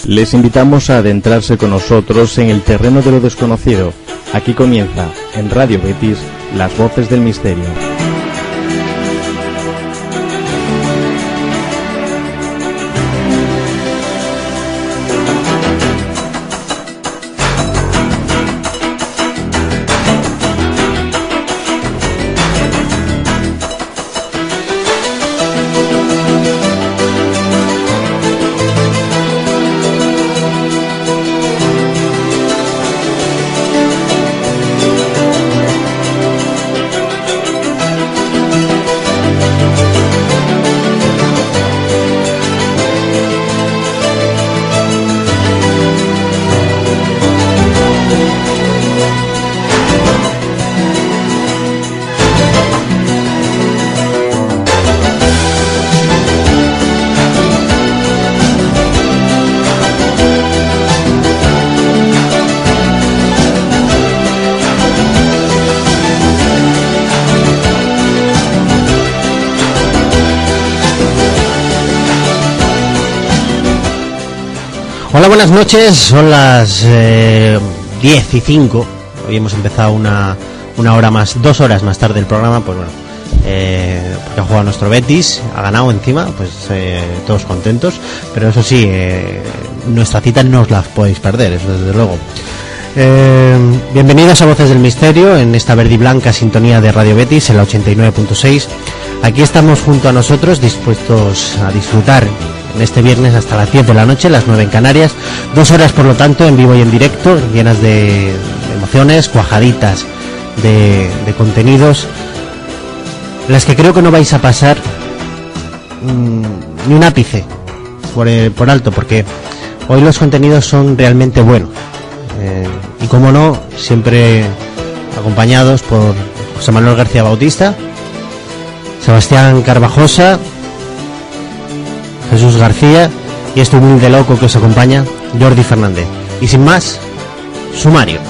Les invitamos a adentrarse con nosotros en el terreno de lo desconocido. Aquí comienza, en Radio Betis, Las Voces del Misterio. Hola, buenas noches, son las 10:05. Hoy hemos empezado una hora más, 2 horas más tarde el programa, pues bueno, porque ha jugado nuestro Betis, ha ganado encima, pues todos contentos, pero eso sí, nuestra cita no os la podéis perder, eso desde luego. Bienvenidos a Voces del Misterio en esta verde y blanca sintonía de Radio Betis en la 89.6. Aquí estamos junto a nosotros dispuestos a disfrutar en este viernes hasta las 10 de la noche, las 9 en Canarias, 2 horas por lo tanto en vivo y en directo, llenas de emociones, cuajaditas de contenidos, las que creo que no vais a pasar ni un ápice por alto, porque hoy los contenidos son realmente buenos, y como no, siempre acompañados por José Manuel García Bautista, Sebastián Carvajosa, Jesús García y este humilde loco que os acompaña, Jordi Fernández. Y sin más, sumario.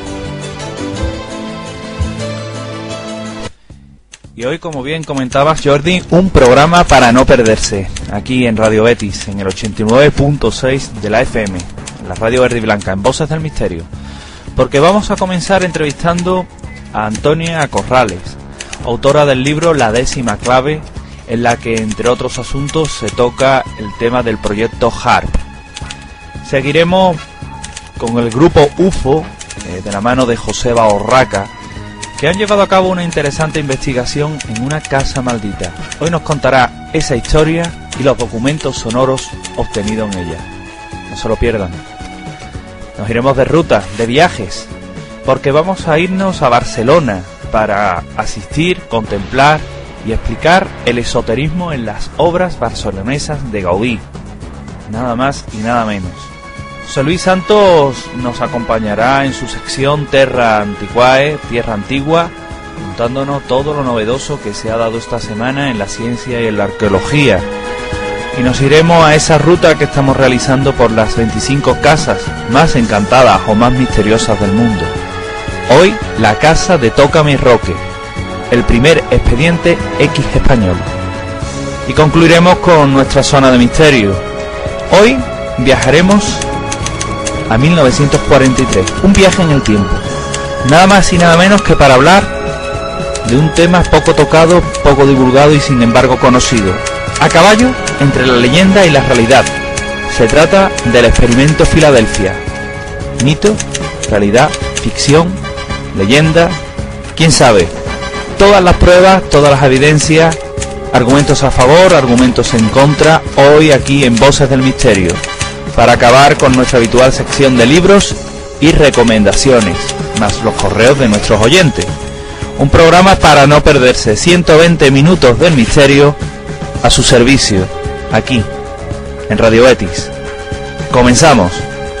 Y hoy, como bien comentabas, Jordi, un programa para no perderse, aquí en Radio Betis, en el 89.6 de la FM, en la Radio Verde y Blanca, en Voces del Misterio. Porque vamos a comenzar entrevistando a Antonia Corrales, autora del libro La décima clave, en la que, entre otros asuntos, se toca el tema del proyecto HARP. Seguiremos con el grupo UFO, de la mano de Joseba Orraca, que han llevado a cabo una interesante investigación en una casa maldita. Hoy nos contará esa historia y los documentos sonoros obtenidos en ella. No se lo pierdan. Nos iremos de ruta, de viajes, porque vamos a irnos a Barcelona para asistir, contemplar y explicar el esoterismo en las obras barcelonesas de Gaudí, nada más y nada menos. José Luis Santos nos acompañará en su sección Terra Antiquae, Tierra Antigua, contándonos todo lo novedoso que se ha dado esta semana en la ciencia y en la arqueología. Y nos iremos a esa ruta que estamos realizando por las 25 casas más encantadas o más misteriosas del mundo. Hoy, la casa de Tócame Roque, el primer expediente X español. Y concluiremos con nuestra zona de misterio. Hoy viajaremos a 1943, un viaje en el tiempo. Nada más y nada menos que para hablar de un tema poco tocado, poco divulgado y sin embargo conocido. A caballo entre la leyenda y la realidad. Se trata del experimento Filadelfia. Mito, realidad, ficción, leyenda, quién sabe. Todas las pruebas, todas las evidencias, argumentos a favor, argumentos en contra, hoy aquí en Voces del Misterio, para acabar con nuestra habitual sección de libros y recomendaciones, más los correos de nuestros oyentes. Un programa para no perderse, 120 minutos del misterio a su servicio, aquí, en Radio Betis. Comenzamos.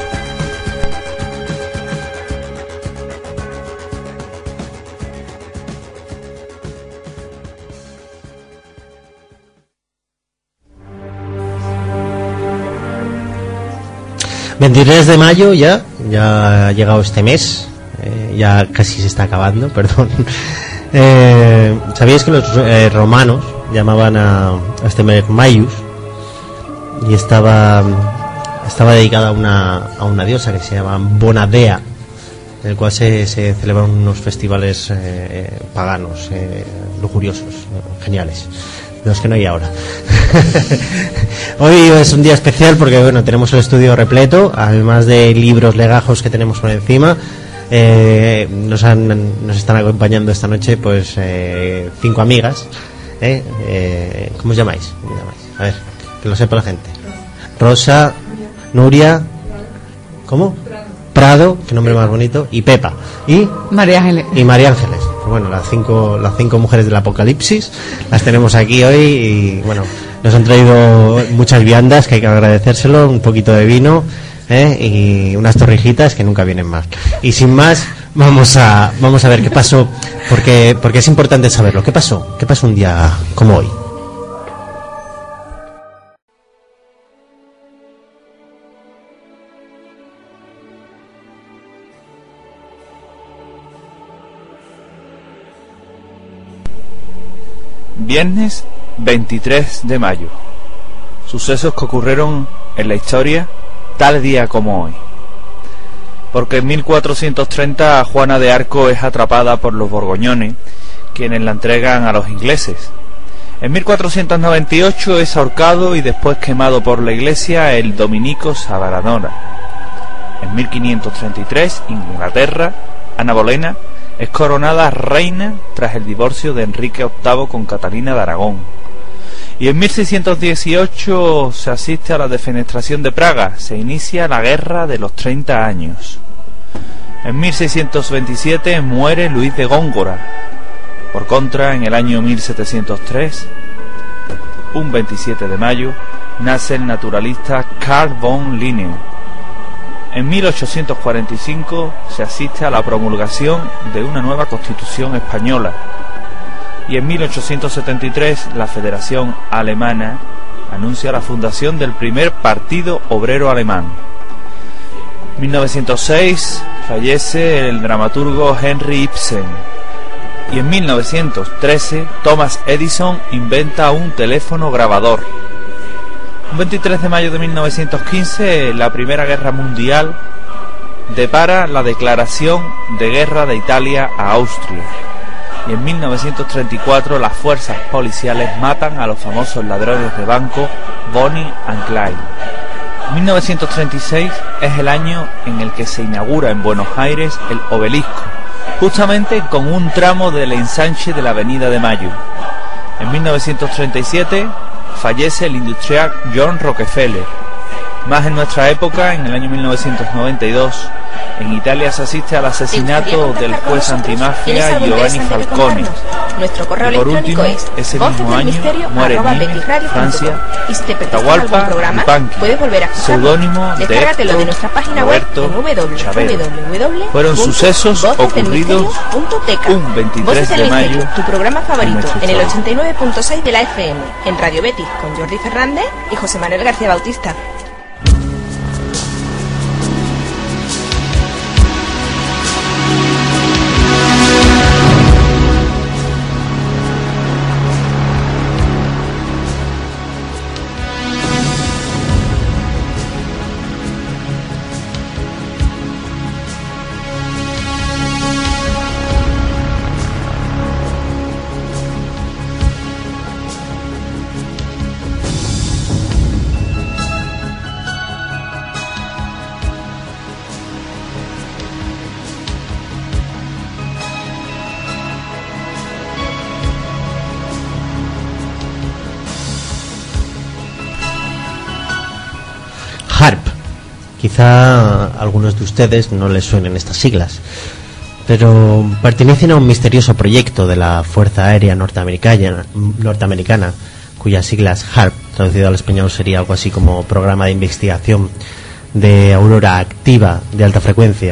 ...23 de mayo ya ha llegado este mes, ya casi se está acabando, perdón. ¿Sabíais que los romanos llamaban a este mes Maius? Y estaba estaba dedicada a una diosa que se llama Bonadea, en el cual se celebran unos festivales paganos, lujuriosos, geniales, de los que no hay ahora. Hoy es un día especial porque bueno, tenemos el estudio repleto, además de libros, legajos que tenemos por encima. Nos están acompañando esta noche pues 5 amigas. ¿Cómo os llamáis? A ver, que lo sepa la gente. Rosa, Nuria, ¿cómo? Prado, qué nombre más bonito, y Pepa y María Ángeles. Pues bueno, las cinco mujeres del apocalipsis las tenemos aquí hoy y bueno, nos han traído muchas viandas que hay que agradecérselo, un poquito de vino y unas torrijitas que nunca vienen más. Y sin más, vamos a ver qué pasó, porque es importante saberlo. ¿Qué pasó un día como hoy? Viernes 23 de mayo. Sucesos que ocurrieron en la historia tal día como hoy. Porque en 1430 Juana de Arco es atrapada por los borgoñones, quienes la entregan a los ingleses. En 1498 es ahorcado y después quemado por la iglesia el dominico Savaranora. En 1533, Inglaterra, Ana Bolena es coronada reina tras el divorcio de Enrique VIII con Catalina de Aragón. Y en 1618 se asiste a la defenestración de Praga, se inicia la Guerra de los 30 años. En 1627 muere Luis de Góngora. Por contra, en el año 1703, un 27 de mayo, nace el naturalista Carl von Linné. En 1845 se asiste a la promulgación de una nueva Constitución española y en 1873 la Federación Alemana anuncia la fundación del primer Partido Obrero Alemán. En 1906 fallece el dramaturgo Henry Ibsen y en 1913 Thomas Edison inventa un teléfono grabador. Un 23 de mayo de 1915, la Primera Guerra Mundial depara la declaración de guerra de Italia a Austria. Y en 1934 las fuerzas policiales matan a los famosos ladrones de banco Bonnie and Clyde. 1936 es el año en el que se inaugura en Buenos Aires el Obelisco, justamente con un tramo del ensanche de la Avenida de Mayo. En 1937 fallece el industrial John Rockefeller. Más en nuestra época, en el año 1992, en Italia se asiste al asesinato del juez antimafia Giovanni Falcone. Nuestro correo electrónico es ese mismo año muere en Francia Atahualpa Yupanqui, seudónimo de Héctor Roberto Chavero. Fueron sucesos ocurridos un 23 de mayo. Tu programa favorito en el 89.6 de la FM, en Radio Betis, con Jordi Fernández y José Manuel García Bautista. HARP. Quizá a algunos de ustedes no les suenen estas siglas, pero pertenecen a un misterioso proyecto de la Fuerza Aérea Norteamericana, cuyas siglas HARP, traducido al español, sería algo así como Programa de Investigación de Aurora Activa de Alta Frecuencia.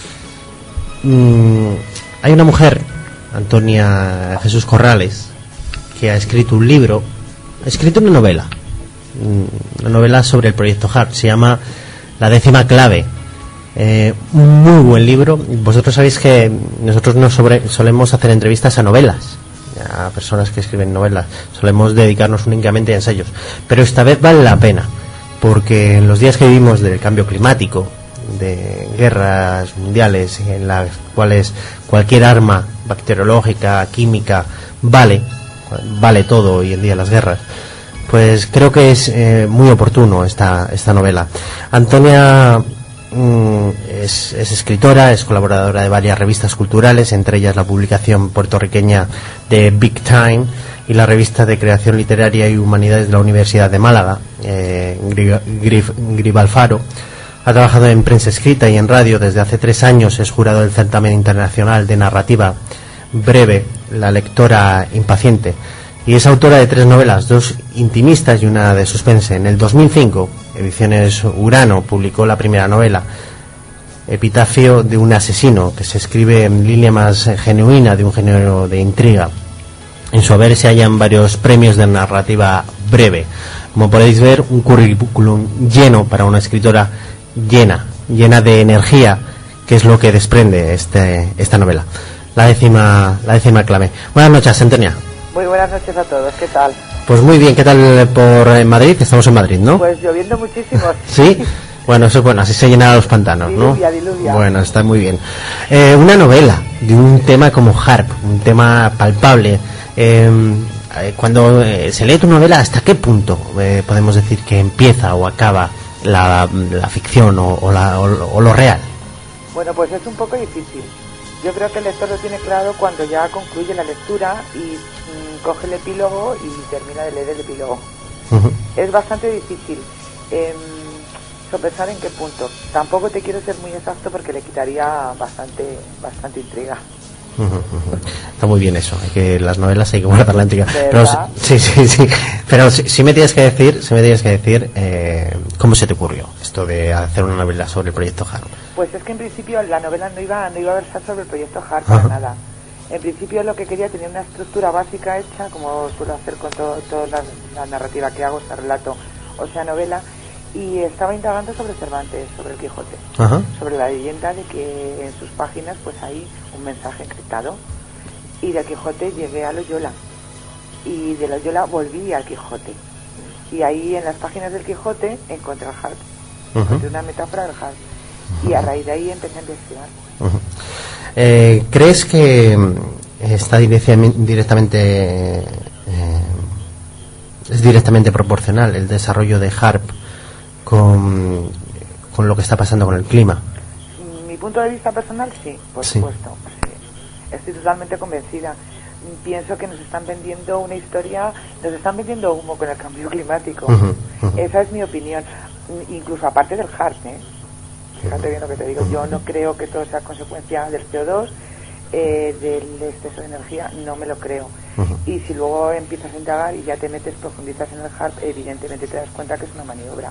Hay una mujer, Antonia Jesús Corrales, que ha escrito un libro, ha escrito una novela sobre el proyecto HARP, se llama La décima clave. Un muy buen libro. Vosotros sabéis que nosotros no solemos hacer entrevistas a novelas, a personas que escriben novelas, solemos dedicarnos únicamente a ensayos, pero esta vez vale la pena, porque en los días que vivimos del cambio climático, de guerras mundiales en las cuales cualquier arma bacteriológica, química, vale todo hoy en día las guerras, pues creo que es muy oportuno esta novela. Antonia es escritora, es colaboradora de varias revistas culturales, entre ellas la publicación puertorriqueña de Big Time y la revista de creación literaria y humanidades de la Universidad de Málaga, Gribalfaro. Ha trabajado en prensa escrita y en radio. Desde hace 3 años es jurado del certamen internacional de narrativa breve, La lectora impaciente, y es autora de 3 novelas, 2 intimistas y una de suspense. En el 2005, Ediciones Urano publicó la primera novela, Epitafio de un asesino, que se escribe en línea más genuina de un género de intriga. En su haber se hallan varios premios de narrativa breve. Como podéis ver, un currículum lleno para una escritora llena de energía, que es lo que desprende esta novela. La décima clave. Buenas noches, Antonia. Muy buenas noches a todos, ¿qué tal? Pues muy bien, ¿qué tal por Madrid? Estamos en Madrid, ¿no? Pues lloviendo muchísimo. ¿Sí? Bueno, eso es bueno, así se llenan los pantanos, ¿no? Diluvia. Bueno, está muy bien. Una novela de un tema como Harp, un tema palpable. Cuando se lee tu novela, ¿hasta qué punto podemos decir que empieza o acaba la ficción o lo real? Bueno, pues es un poco difícil. Yo creo que el lector lo tiene claro cuando ya concluye la lectura y coge el epílogo y termina de leer el epílogo. Uh-huh. Es bastante difícil sopesar en qué punto. Tampoco te quiero ser muy exacto porque le quitaría bastante intriga. Está muy bien eso, que las novelas hay que guardar la intriga. Pero sí. Pero si me tienes que decir ¿cómo se te ocurrió esto de hacer una novela sobre el proyecto Harp? Pues es que en principio la novela no iba a versar sobre el proyecto Harp para nada. En principio lo que quería tenía una estructura básica hecha, como suelo hacer con toda la narrativa que hago, este relato o sea novela, y estaba indagando sobre Cervantes, sobre el Quijote, sobre la leyenda de que en sus páginas pues hay un mensaje encriptado, y del Quijote llegué a Loyola, y de Loyola volví al Quijote, y ahí en las páginas del Quijote encontré el Harp, encontré una metáfora del Harp, y a raíz de ahí empecé a investigar. ¿Crees que está directamente es directamente proporcional el desarrollo de Harp con lo que está pasando con el clima? Mi punto de vista personal, sí, por supuesto. Sí. Estoy totalmente convencida. Pienso que nos están vendiendo una historia, nos están vendiendo humo con el cambio climático. Esa es mi opinión. Incluso aparte del Harp, fíjate bien lo que te digo. Yo no creo que todo sea consecuencia del CO2, del exceso de energía, no me lo creo. Y si luego empiezas a indagar y ya te metes, profundizas en el Harp, evidentemente te das cuenta que es una maniobra.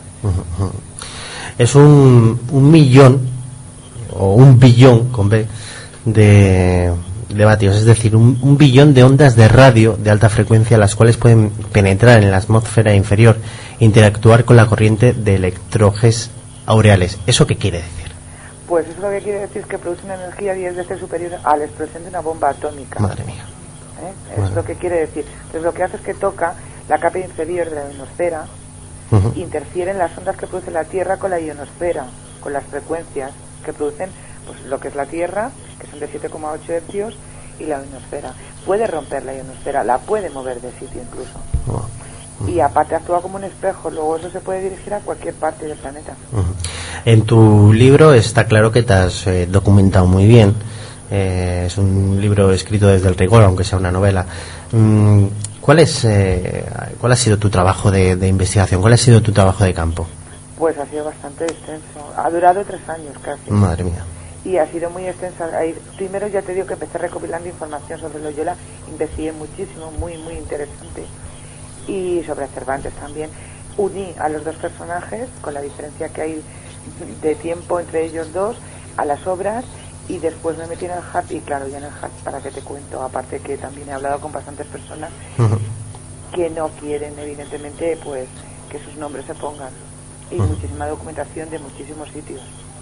Es un millón o un billón con B de vatios, es decir, un billón de ondas de radio de alta frecuencia, las cuales pueden penetrar en la atmósfera inferior e interactuar con la corriente de electrones aureales. ¿Eso qué quiere decir? Pues eso lo que quiere decir es que produce una energía 10 veces superior a la explosión de una bomba atómica. Madre mía. Es lo que quiere decir. Entonces lo que hace es que toca la capa inferior de la ionosfera, interfieren las ondas que produce la Tierra con la ionosfera, con las frecuencias que producen pues lo que es la Tierra, que son de 7,8 hercios, y la ionosfera. Puede romper la ionosfera, la puede mover de sitio incluso. Y aparte actúa como un espejo, luego eso se puede dirigir a cualquier parte del planeta. En tu libro está claro que te has documentado muy bien. Es un libro escrito desde el rigor, aunque sea una novela. ¿Cuál ha sido tu trabajo de investigación? ¿Cuál ha sido tu trabajo de campo? Pues ha sido bastante extenso. Ha durado 3 años casi. Madre mía. Y ha sido muy extensa. Primero ya te digo que empecé recopilando información sobre Loyola, investigué muchísimo, muy interesante. Y sobre Cervantes también. Uní a los dos personajes, con la diferencia que hay de tiempo entre ellos dos, a las obras, y después me metí en el Harp, y claro, ya en el Harp, ¿para qué te cuento? Aparte que también he hablado con bastantes personas que no quieren, evidentemente, pues que sus nombres se pongan, y muchísima documentación de muchísimos sitios.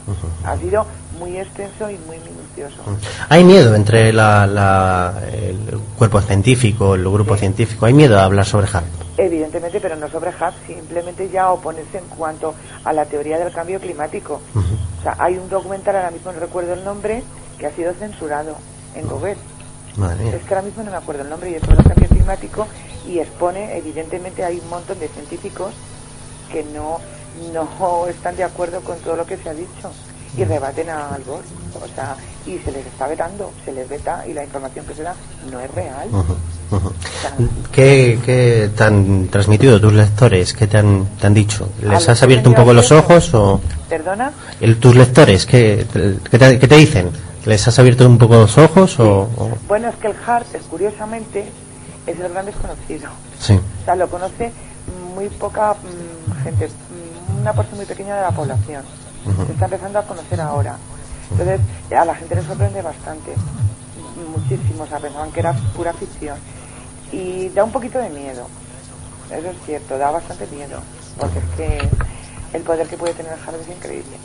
Ha sido muy extenso y muy minucioso. ¿Hay miedo entre el cuerpo científico, el grupo científico? ¿Hay miedo a hablar sobre HAARP? Evidentemente, pero no sobre HAARP, simplemente ya oponerse en cuanto a la teoría del cambio climático. O sea, hay un documental, ahora mismo no recuerdo el nombre, que ha sido censurado en Google. Es que ahora mismo no me acuerdo el nombre, y es sobre el cambio climático, y expone, evidentemente hay un montón de científicos que no están de acuerdo con todo lo que se ha dicho y rebaten a Al Gore, o sea, y se les está vetando, se les veta, y la información que se da no es real. O sea, ¿Qué te han transmitido tus lectores? ¿Qué te han dicho? ¿Les has abierto un poco los ojos o...? ¿Perdona? ¿Tus lectores qué te dicen? ¿Les has abierto un poco los ojos? Sí. O...? Bueno, es que el HAARP, curiosamente, es el gran desconocido. Sí. O sea, lo conoce muy poca gente, una porción muy pequeña de la población. Se está empezando a conocer ahora. Entonces, a la gente le sorprende bastante. Muchísimo, o sea, pensaban que era pura ficción. Y da un poquito de miedo. Eso es cierto, da bastante miedo. Porque es que el poder que puede tener el HAARP es increíble.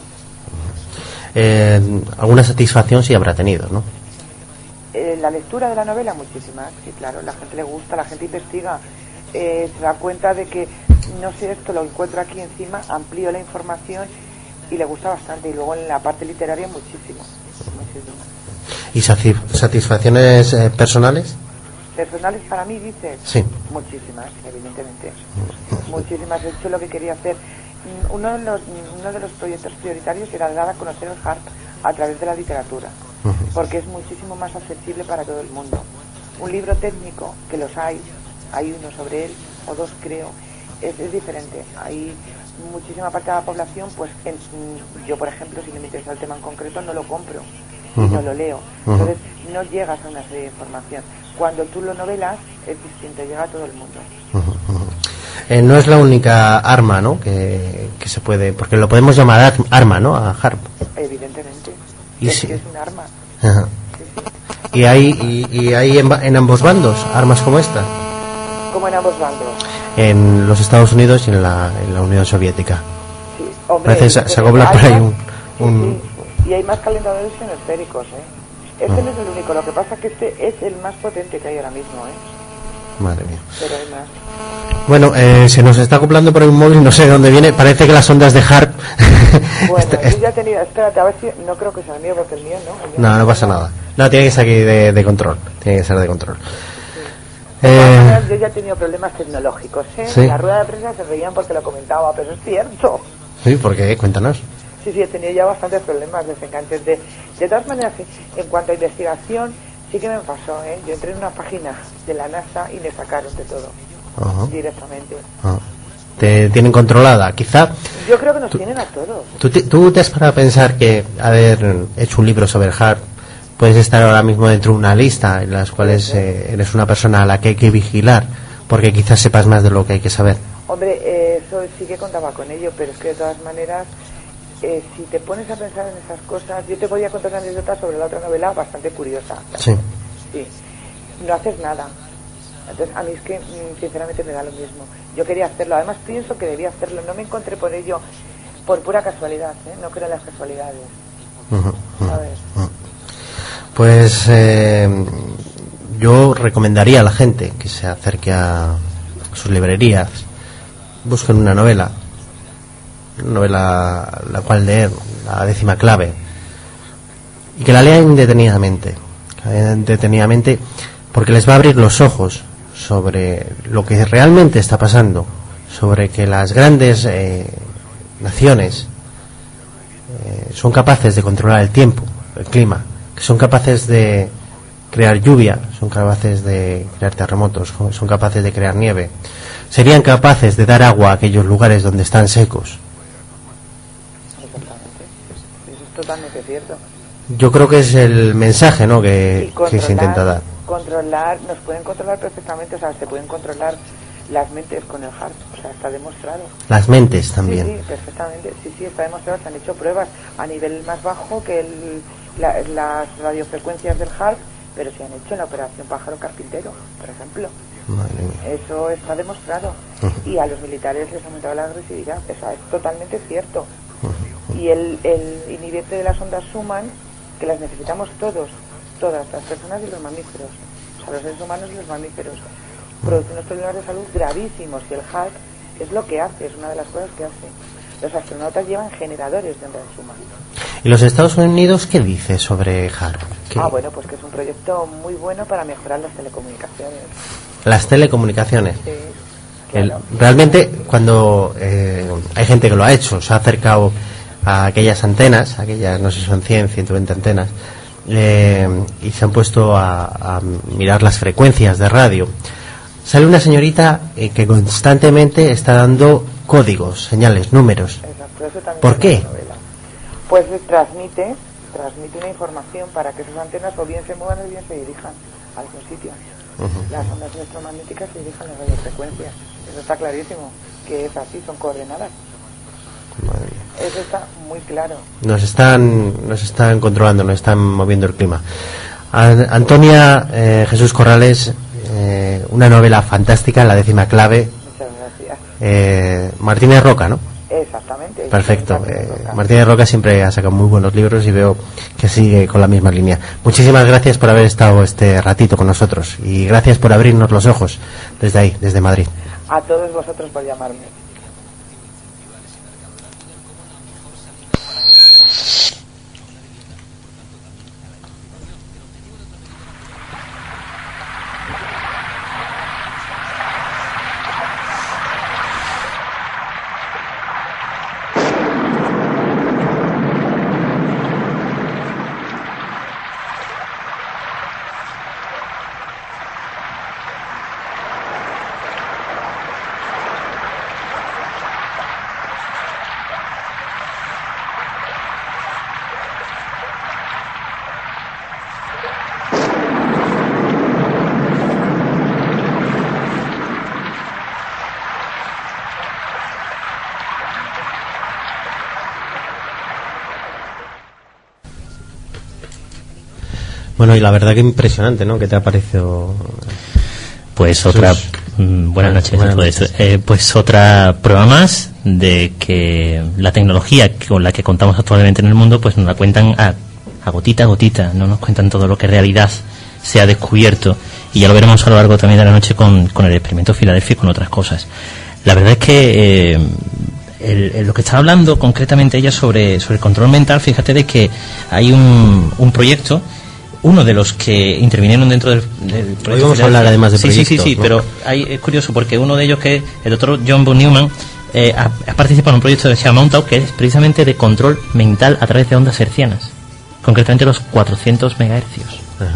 Alguna satisfacción sí habrá tenido, ¿no? La lectura de la novela, muchísimas, sí, claro, la gente le gusta, la gente investiga, se da cuenta de que, no sé, esto lo encuentro aquí encima, amplío la información y le gusta bastante, y luego en la parte literaria muchísimo. ¿Y satisfacciones personales? ¿Personales para mí, dices? Sí. Muchísimas, evidentemente. Muchísimas, he hecho lo que quería hacer. Uno de los proyectos prioritarios era dar a conocer el HAARP a través de la literatura, porque es muchísimo más accesible para todo el mundo. Un libro técnico, que los hay uno sobre él, o dos creo, es diferente. Hay muchísima parte de la población, pues yo por ejemplo, si no me interesa el tema en concreto, no lo compro y no lo leo. Entonces no llegas a una serie de información. Cuando tú lo novelas es distinto, llega a todo el mundo. No es la única arma, ¿no? Que se puede, porque lo podemos llamar arma, ¿no? A HAARP. Evidentemente. Y es sí. que es un arma. Ajá. Sí, sí. ¿Y hay en ambos bandos armas como esta? Como en ambos bandos. En los Estados Unidos y en la Unión Soviética. Sí, hombre, parece se acopla por ahí sí. Y hay más calentadores ionosféricos, ¿eh? Este no es el único, lo que pasa es que este es el más potente que hay ahora mismo, ¿eh? Madre mía. Pero hay más. Bueno, se nos está acoplando por ahí un móvil, no sé de dónde viene, parece que las ondas de HAARP... Bueno, yo ya he tenido, espérate, a ver si, no creo que sea el mío, porque el mío no. No pasa nada. No, tiene que ser aquí de control, tiene que ser de control. Sí. Yo ya he tenido problemas tecnológicos, ¿eh? ¿Sí? En la rueda de prensa se reían porque lo comentaba, pero es cierto. Sí, ¿por qué? Cuéntanos. Sí, he tenido ya bastantes problemas, desenganches. De todas maneras, en cuanto a investigación, sí que me pasó, ¿eh? Yo entré en una página de la NASA y me sacaron de todo. Directamente. Te tienen controlada, quizá. Yo creo que nos tienen a todos. ¿Tú te has parado a pensar que haber hecho un libro sobre el HAARP puedes estar ahora mismo dentro de una lista en las cuales eres una persona a la que hay que vigilar porque quizás sepas más de lo que hay que saber? Hombre, eso sí que contaba con ello, pero es que de todas maneras, si te pones a pensar en esas cosas, yo te voy a contar una anécdota sobre la otra novela bastante curiosa. Sí. Sí. No haces nada. Entonces, a mí es que, sinceramente, me da lo mismo. Yo quería hacerlo, además pienso que debía hacerlo. No me encontré por ello, por pura casualidad, ¿eh? No creo en las casualidades. ¿Sabes? Pues yo recomendaría a la gente que se acerque a sus librerías, busquen una novela la cual leer, la 10ª clave, y que la lean detenidamente, porque les va a abrir los ojos sobre lo que realmente está pasando, sobre que las grandes naciones son capaces de controlar el tiempo, el clima, que son capaces de crear lluvia, son capaces de crear terremotos, son capaces de crear nieve, serían capaces de dar agua a aquellos lugares donde están secos. Exactamente. Eso es totalmente cierto. Yo creo que es el mensaje, ¿no?, que se intenta dar. Nos pueden controlar perfectamente, o sea, se pueden controlar las mentes con el HAARP, o sea, está demostrado. Las mentes también. Sí, perfectamente, sí, está demostrado, se han hecho pruebas a nivel más bajo que las radiofrecuencias del HAARP, pero se han hecho en la operación Pájaro Carpintero, por ejemplo. Madre mía. Eso está demostrado. Y a los militares les ha aumentado la agresividad, o sea, es totalmente cierto. Y el inhibirte de las ondas Schumann, que las necesitamos todas las personas y los mamíferos, o sea, los seres humanos y los mamíferos, produce unos problemas de salud gravísimos, y el HARP es lo que hace, es una de las cosas que hace. Los astronautas llevan generadores de ondas Schumann. ¿Y los Estados Unidos qué dice sobre HARP? Bueno, pues que es un proyecto muy bueno para mejorar las telecomunicaciones. Las telecomunicaciones. Sí, claro. Realmente, cuando hay gente que lo ha hecho, se ha acercado a aquellas antenas, no sé si son 100, 120 antenas, y se han puesto a mirar las frecuencias de radio. Sale una señorita que constantemente está dando códigos, señales, números. Exacto, eso también. ¿Por qué? Pues transmite una información para que esas antenas o bien se muevan o bien se dirijan a algún sitio. Las ondas electromagnéticas se dirigen a las radiofrecuencias. Eso está clarísimo, que es así, son coordenadas. Eso está muy claro. Nos están controlando, nos están moviendo el clima. Antonia Jesús Corrales, una novela fantástica, La décima clave. Muchas gracias. Martínez Roca, ¿no? Exactamente. Perfecto. Martínez Roca siempre ha sacado muy buenos libros y veo que sigue con la misma línea. Muchísimas gracias por haber estado este ratito con nosotros y gracias por abrirnos los ojos desde ahí, desde Madrid. A todos vosotros por llamarme. Bueno, y la verdad que impresionante, ¿no? ¿Qué te ha parecido? Pues otra... buenas noches. Pues otra prueba más de que la tecnología con la que contamos actualmente en el mundo, pues nos la cuentan a gotita a gotita, no nos cuentan todo lo que en realidad se ha descubierto, y ya lo veremos a lo largo también de la noche con el experimento Filadelfia y con otras cosas. La verdad es que lo que estaba hablando concretamente ella sobre el control mental, fíjate de que hay un proyecto, uno de los que intervinieron dentro del proyecto. Hoy vamos a hablar además de proyectos, sí, ¿no? Pero es curioso porque uno de ellos, que es el doctor John von Neumann, ha participado en un proyecto que se llama Montauk, que es precisamente de control mental a través de ondas hertzianas, concretamente los 400 megahercios. Ajá.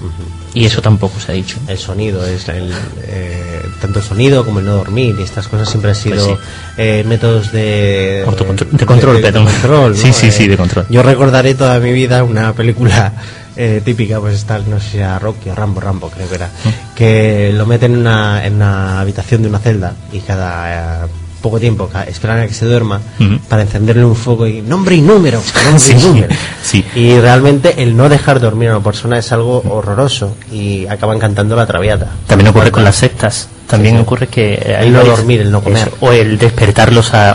Y eso tampoco se ha dicho. El sonido, tanto el sonido como el no dormir, y estas cosas siempre han sido métodos de control, perdón. Control, ¿no? Sí, de control. Yo recordaré toda mi vida una película típica, pues está, no sé si era Rocky o Rambo creo que era, que lo meten en una habitación de una celda y cada poco tiempo esperan a que se duerma para encenderle un fuego y nombre y número, Sí. Y realmente el no dejar dormir a una persona es algo horroroso y acaban cantando la Traviata. También ocurre con las sectas. También ocurre que el no dormir, el no comer, eso, o el despertarlos a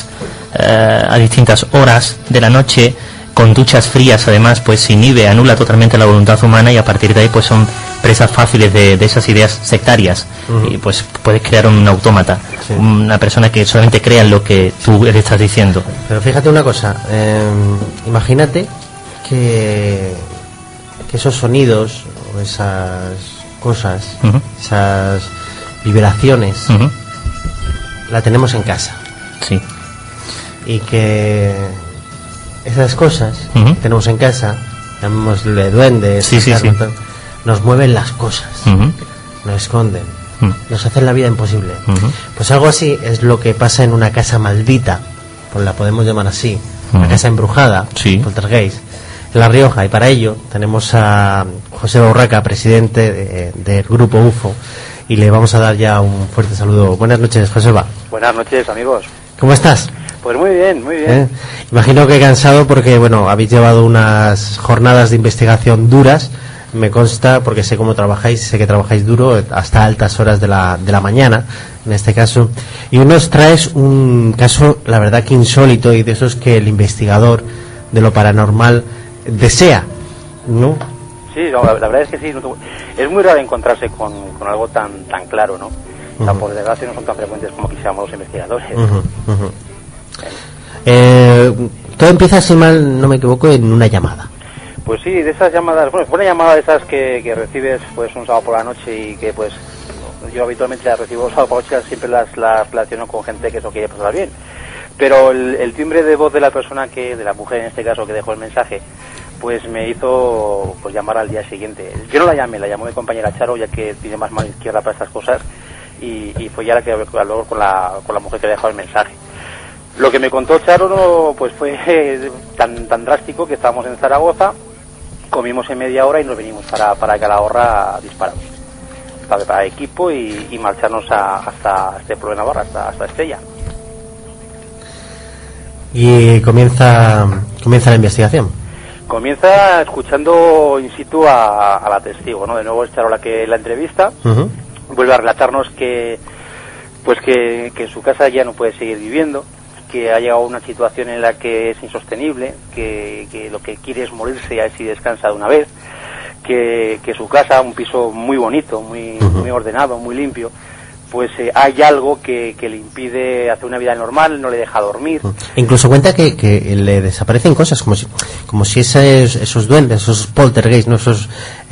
distintas horas de la noche con duchas frías. Además, pues inhibe, anula totalmente la voluntad humana, y a partir de ahí pues son presas fáciles de esas ideas sectarias. Y pues puedes crear un autómata, una persona que solamente crea en lo que tú le estás diciendo. Pero fíjate una cosa, imagínate que esos sonidos o esas cosas, esas vibraciones, la tenemos en casa. Sí. Y que esas cosas que tenemos en casa, llamémosle duendes, nos mueven las cosas, nos esconden, nos hacen la vida imposible. Pues algo así es lo que pasa en una casa maldita, pues la podemos llamar así, una casa embrujada, poltergeist, en La Rioja. Y para ello tenemos a José Urraca, presidente del grupo UFO, y le vamos a dar ya un fuerte saludo. Buenas noches, Joseba. Buenas noches, amigos. ¿Cómo estás? Pues muy bien, muy bien. Imagino que cansado porque, bueno, habéis llevado unas jornadas de investigación duras me consta, porque sé cómo trabajáis, sé que trabajáis duro hasta altas horas de la mañana, en este caso, y nos traes un caso, la verdad que insólito, y de esos que el investigador de lo paranormal desea, ¿no? Sí, no, la verdad es que sí, es muy raro encontrarse con algo tan claro, ¿no? O sea, por desgracia no son tan frecuentes como quisiéramos los investigadores. Todo empieza, si mal no me equivoco, en una llamada. Pues sí, de esas llamadas, bueno, fue una llamada de esas que recibes pues un sábado por la noche, y que pues yo habitualmente las recibo sábado por la noche, siempre las relaciono con gente que eso quiere pasar bien. Pero el timbre de voz de la persona, de la mujer en este caso, que dejó el mensaje, pues me hizo pues llamar al día siguiente. Yo no la llamé, la llamó mi compañera Charo, ya que tiene más mano izquierda para estas cosas, y fue ya la que habló con la mujer que dejó el mensaje. Lo que me contó Charo pues fue tan drástico, que estábamos en Zaragoza, comimos en media hora y nos venimos para Calahorra disparados, para equipo, y marcharnos hasta este pueblo de Navarra, hasta Estella. Y comienza la investigación. Comienza escuchando in situ a la testigo, ¿no? De nuevo es Charo la que la entrevista. Vuelve a relatarnos que en su casa ya no puede seguir viviendo, que ha llegado a una situación en la que es insostenible, que lo que quiere es morirse y a ver si descansa de una vez, que su casa, un piso muy bonito, muy ordenado, muy limpio, pues hay algo que le impide hacer una vida normal, no le deja dormir. Incluso cuenta que le desaparecen cosas, como si esos duendes, esos poltergeist, ¿no? esos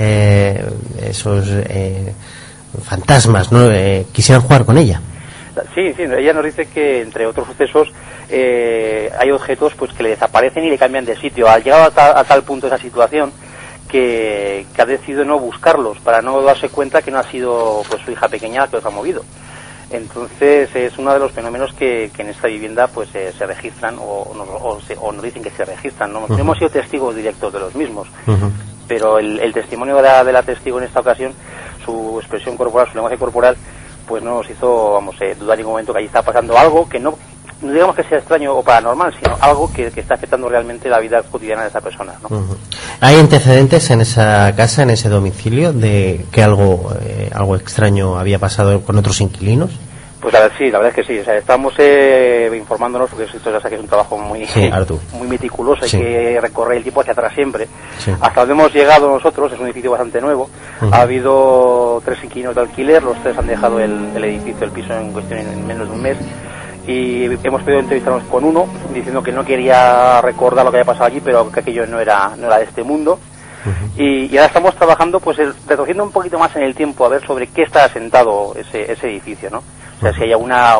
fantasmas, ¿no? Quisieran jugar con ella. Sí, ella nos dice que, entre otros sucesos, hay objetos pues que le desaparecen y le cambian de sitio. Ha llegado a tal punto esa situación que ha decidido no buscarlos, para no darse cuenta que no ha sido pues su hija pequeña que los ha movido. Entonces es uno de los fenómenos que en esta vivienda pues se registran, o nos dicen que se registran, ¿no? No hemos sido testigos directos de los mismos, pero el testimonio de la testigo en esta ocasión, su expresión corporal, su lenguaje corporal, pues no nos hizo dudar en ningún momento que allí está pasando algo que no digamos que sea extraño o paranormal, sino algo que está afectando realmente la vida cotidiana de esa persona, ¿no? ¿Hay antecedentes en esa casa, en ese domicilio, de que algo extraño había pasado con otros inquilinos? Pues sí, la verdad es que sí. O sea, estamos informándonos, porque esto ya sabes que es un trabajo muy meticuloso, hay que recorrer el tiempo hacia atrás siempre. Hasta donde hemos llegado nosotros, es un edificio bastante nuevo, ha habido 3 inquilinos de alquiler, los 3 han dejado el edificio, el piso en cuestión en menos de un mes, y hemos podido entrevistarnos con uno diciendo que no quería recordar lo que había pasado allí, pero que aquello no era de este mundo. Y ahora estamos trabajando pues retrocediendo un poquito más en el tiempo, a ver sobre qué está asentado ese edificio, ¿no? O sea, si hay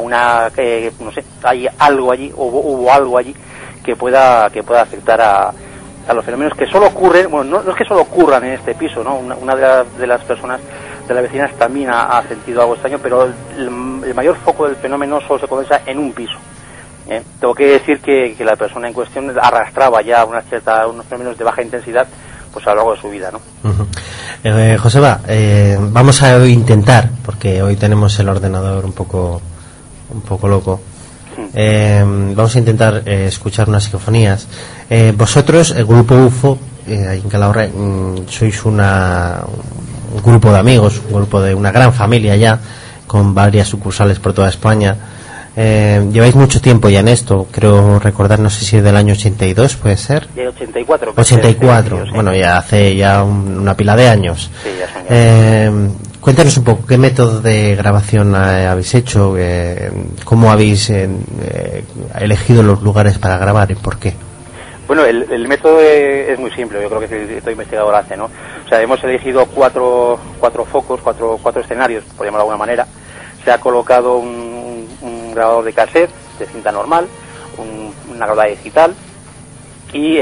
no sé, hay algo allí, o hubo algo allí que pueda afectar a los fenómenos que solo ocurren, bueno, no es que solo ocurran en este piso, ¿no? Una de las personas, de las vecinas, también ha sentido algo extraño, pero el mayor foco del fenómeno solo se condensa en un piso. Tengo que decir que la persona en cuestión arrastraba ya unos fenómenos de baja intensidad pues a lo largo de su vida, ¿no? Joseba, vamos a intentar, porque hoy tenemos el ordenador un poco loco, vamos a intentar escuchar unas psicofonías. Vosotros, el grupo UFO, ahí en Calahorra, sois un grupo de amigos, un grupo de una gran familia ya, con varias sucursales por toda España. Lleváis mucho tiempo ya en esto, creo recordar, no sé si es del año 82, puede ser. De 84. 84, bueno, ya hace una pila de años. Sí, ya son cuéntanos un poco, ¿qué método de grabación habéis hecho? ¿Cómo habéis elegido los lugares para grabar y por qué? Bueno, el método es muy simple, yo creo que todo investigador hace, ¿no? O sea, hemos elegido cuatro focos, cuatro escenarios, por llamarlo de alguna manera. Se ha colocado un grabador de cassette, de cinta normal, una grabadora digital, y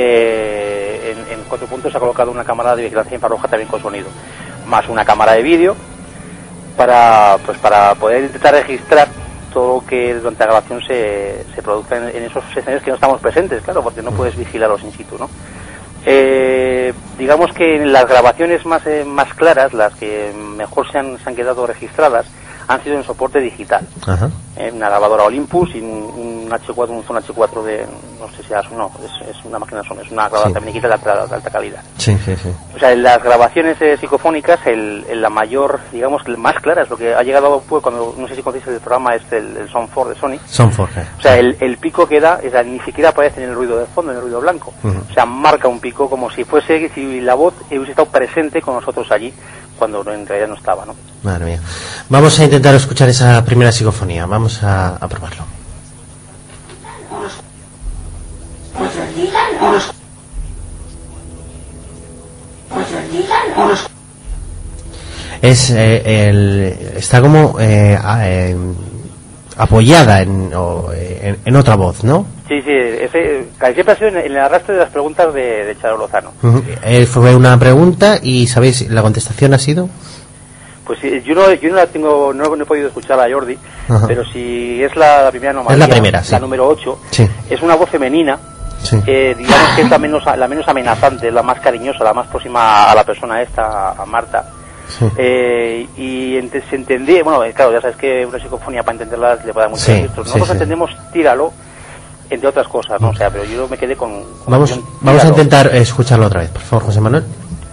en 4 puntos se ha colocado una cámara de vigilancia infrarroja también con sonido, más una cámara de vídeo para poder intentar registrar todo lo que durante la grabación se produce en esos escenarios que no estamos presentes, claro, porque no puedes vigilarlos in situ, ¿no? Digamos que en las grabaciones más claras, las que mejor se han quedado registradas, han sido en soporte digital. Una grabadora Olympus y un H4, un Zoom H4 de, no sé si es una máquina Sony, es una grabadora también de alta calidad. Sí. O sea, en las grabaciones psicofónicas, la mayor, digamos, más clara es lo que ha llegado, pues, cuando, no sé si conocéis el programa, el Sound 4 de Sony. Sound 4. O sea, el pico que da, ni siquiera aparece en el ruido de fondo, en el ruido blanco. O sea, marca un pico como si la voz hubiese estado presente con nosotros allí, cuando en realidad no estaba, ¿no? Madre mía. Vamos a intentar escuchar esa primera psicofonía. Vamos a probarlo. Está como apoyada en otra voz, ¿no? Sí, casi siempre ha sido en el arrastre de las preguntas de Charo Lozano. Fue una pregunta y ¿sabéis la contestación ha sido? Pues yo no la tengo, no he podido escuchar a Jordi, pero si es la primera anomalía, es la primera, sí. La número 8, sí. Es una voz femenina, sí. Digamos que es la menos amenazante, la más cariñosa, la más próxima a la persona esta, a Marta. Sí. Se entendía, bueno, claro, ya sabes que una psicofonía para entenderla le puede dar muchos registros. Nosotros entendemos tíralo, entre otras cosas, ¿no? O sea, pero yo me quedé con vamos a intentar escucharlo otra vez, por favor, José Manuel.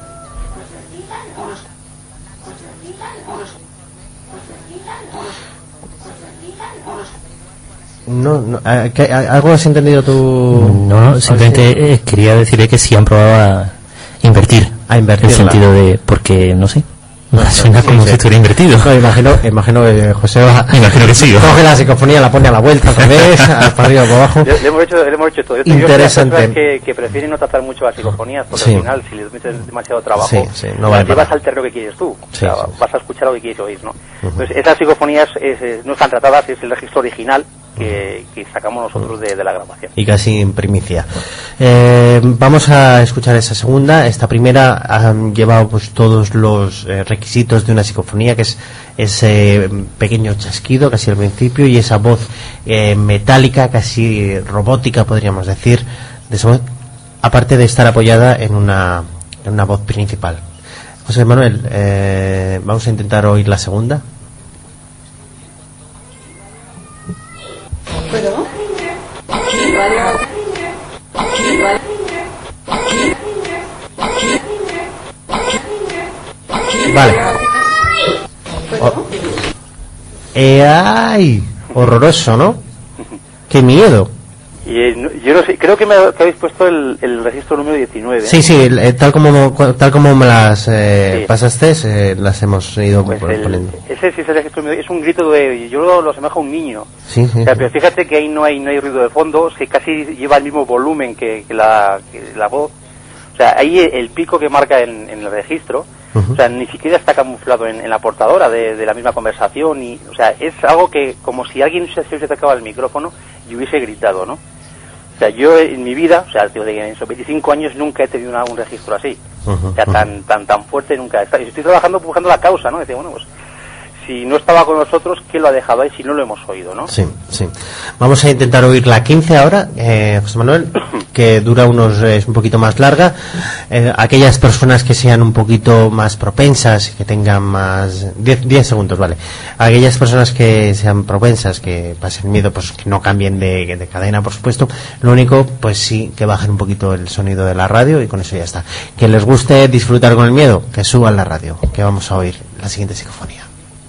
No, ¿algo has entendido tú? No, simplemente quería decirle que sí han probado a invertir. El sentido de, porque no sé, suena como si estuviera invertido. No, imagino que José imagino que sí. Coge la psicofonía, la pone a la vuelta al revés, para arriba, para abajo. Le hemos hecho todo. Interesante. Que prefieren no tratar mucho las psicofonías, porque al final, si les metes demasiado trabajo, no vale llevas al terreno que quieres tú. Vas a escuchar lo que quieres oír, ¿no? Entonces, esas psicofonías no están tratadas, es el registro original que sacamos nosotros de la grabación. Y casi en primicia. Vamos a escuchar esa segunda. Esta primera ha llevado pues todos los requisitos de una psicofonía, que es ese pequeño chasquido casi al principio y esa voz metálica, casi robótica podríamos decir, aparte de estar apoyada en una voz principal. José Manuel, vamos a intentar oír la segunda. ¿Puedo? Vale. ¡Ay! Horroroso, ¿no? ¡Qué miedo! Yo no sé, creo que habéis puesto el registro número 19. Sí, tal como me las pasaste, las hemos ido poniendo. Ese sí es el registro número, es un grito yo lo asemejo a un niño. Sí. O sea, pero fíjate que ahí no hay ruido de fondo, que casi lleva el mismo volumen que la voz. O sea, ahí el pico que marca en el registro, o sea, ni siquiera está camuflado en la portadora de la misma conversación. O sea, es algo que, como si alguien se hubiese acercado al micrófono y hubiese gritado, ¿no? O sea, yo en mi vida, o sea, en esos 25 años nunca he tenido un registro así. O sea, tan fuerte nunca he estado. Y estoy trabajando buscando la causa, ¿no? Decía, bueno, pues si no estaba con nosotros, ¿quién lo ha dejado ahí si no lo hemos oído, no? Sí. Vamos a intentar oír la 15 ahora, José Manuel, que dura es un poquito más larga. Aquellas personas que sean un poquito más propensas, que tengan más 10 segundos, vale. Aquellas personas que sean propensas, que pasen miedo, pues que no cambien de cadena, por supuesto. Lo único, pues sí, que bajen un poquito el sonido de la radio y con eso ya está. Que les guste disfrutar con el miedo, que suban la radio, que vamos a oír la siguiente psicofonía.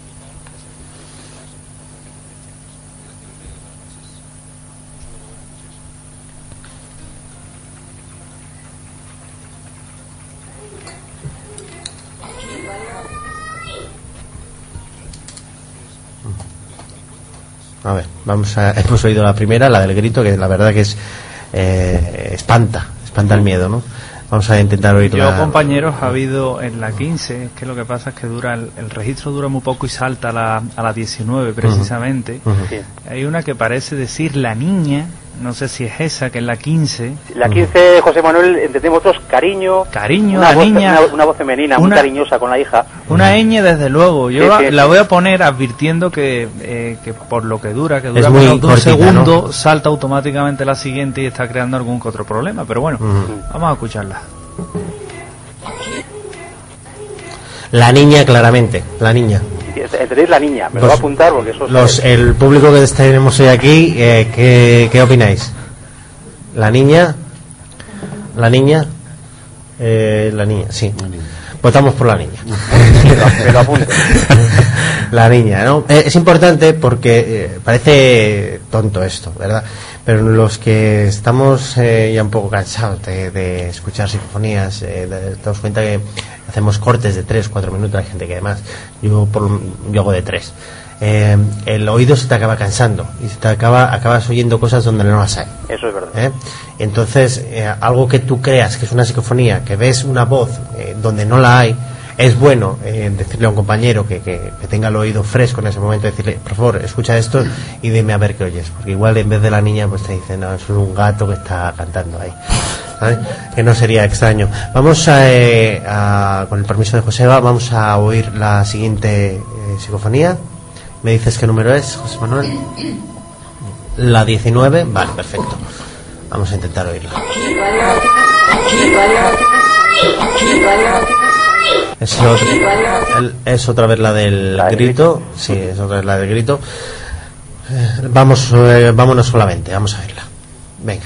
A ver, hemos oído la primera, la del grito, que la verdad que es espanta el miedo, ¿no? Vamos a intentar oír Yo, compañeros, ha habido en la 15, que lo que pasa es que el registro dura muy poco y salta a la 19 precisamente. Sí. Hay una que parece decir la niña, no sé si es esa, que es la 15. La 15, José Manuel, entendemos otros, cariño, la voz, niña, una voz femenina, muy cariñosa con la hija. Una ñ, desde luego. Yo la voy a poner advirtiendo que por lo que dura menos de un segundo, ¿no? Salta automáticamente la siguiente y está creando algún que otro problema. Pero bueno, vamos a escucharla. La niña, claramente, la niña. tenéis La Niña, me lo voy a apuntar porque eso el público que tenemos hoy aquí, ¿qué opináis? La niña, sí. Votamos por La Niña. Me lo apunto. La Niña, ¿no? Es importante porque parece tonto esto, ¿verdad? Pero los que estamos ya un poco cansados de escuchar psicofonías, damos cuenta que hacemos cortes de 3-4 minutos, hay gente que además, yo hago de 3. El oído se te acaba cansando y acabas oyendo cosas donde no las hay. Eso es verdad. Entonces, algo que tú creas que es una psicofonía, que ves una voz donde no la hay, es bueno decirle a un compañero que tenga el oído fresco en ese momento, decirle, por favor, escucha esto y dime a ver qué oyes, porque igual en vez de la niña pues te dicen, no, es un gato que está cantando ahí, ¿sabes? Que no sería extraño. Vamos con el permiso de Joseba, vamos a oír la siguiente psicofonía. ¿Me dices qué número es, José Manuel? La 19, vale, perfecto. Vamos a intentar oírla. Es otra vez la del grito. Sí, es otra vez la del grito. Vámonos solamente, vamos a verla. Venga.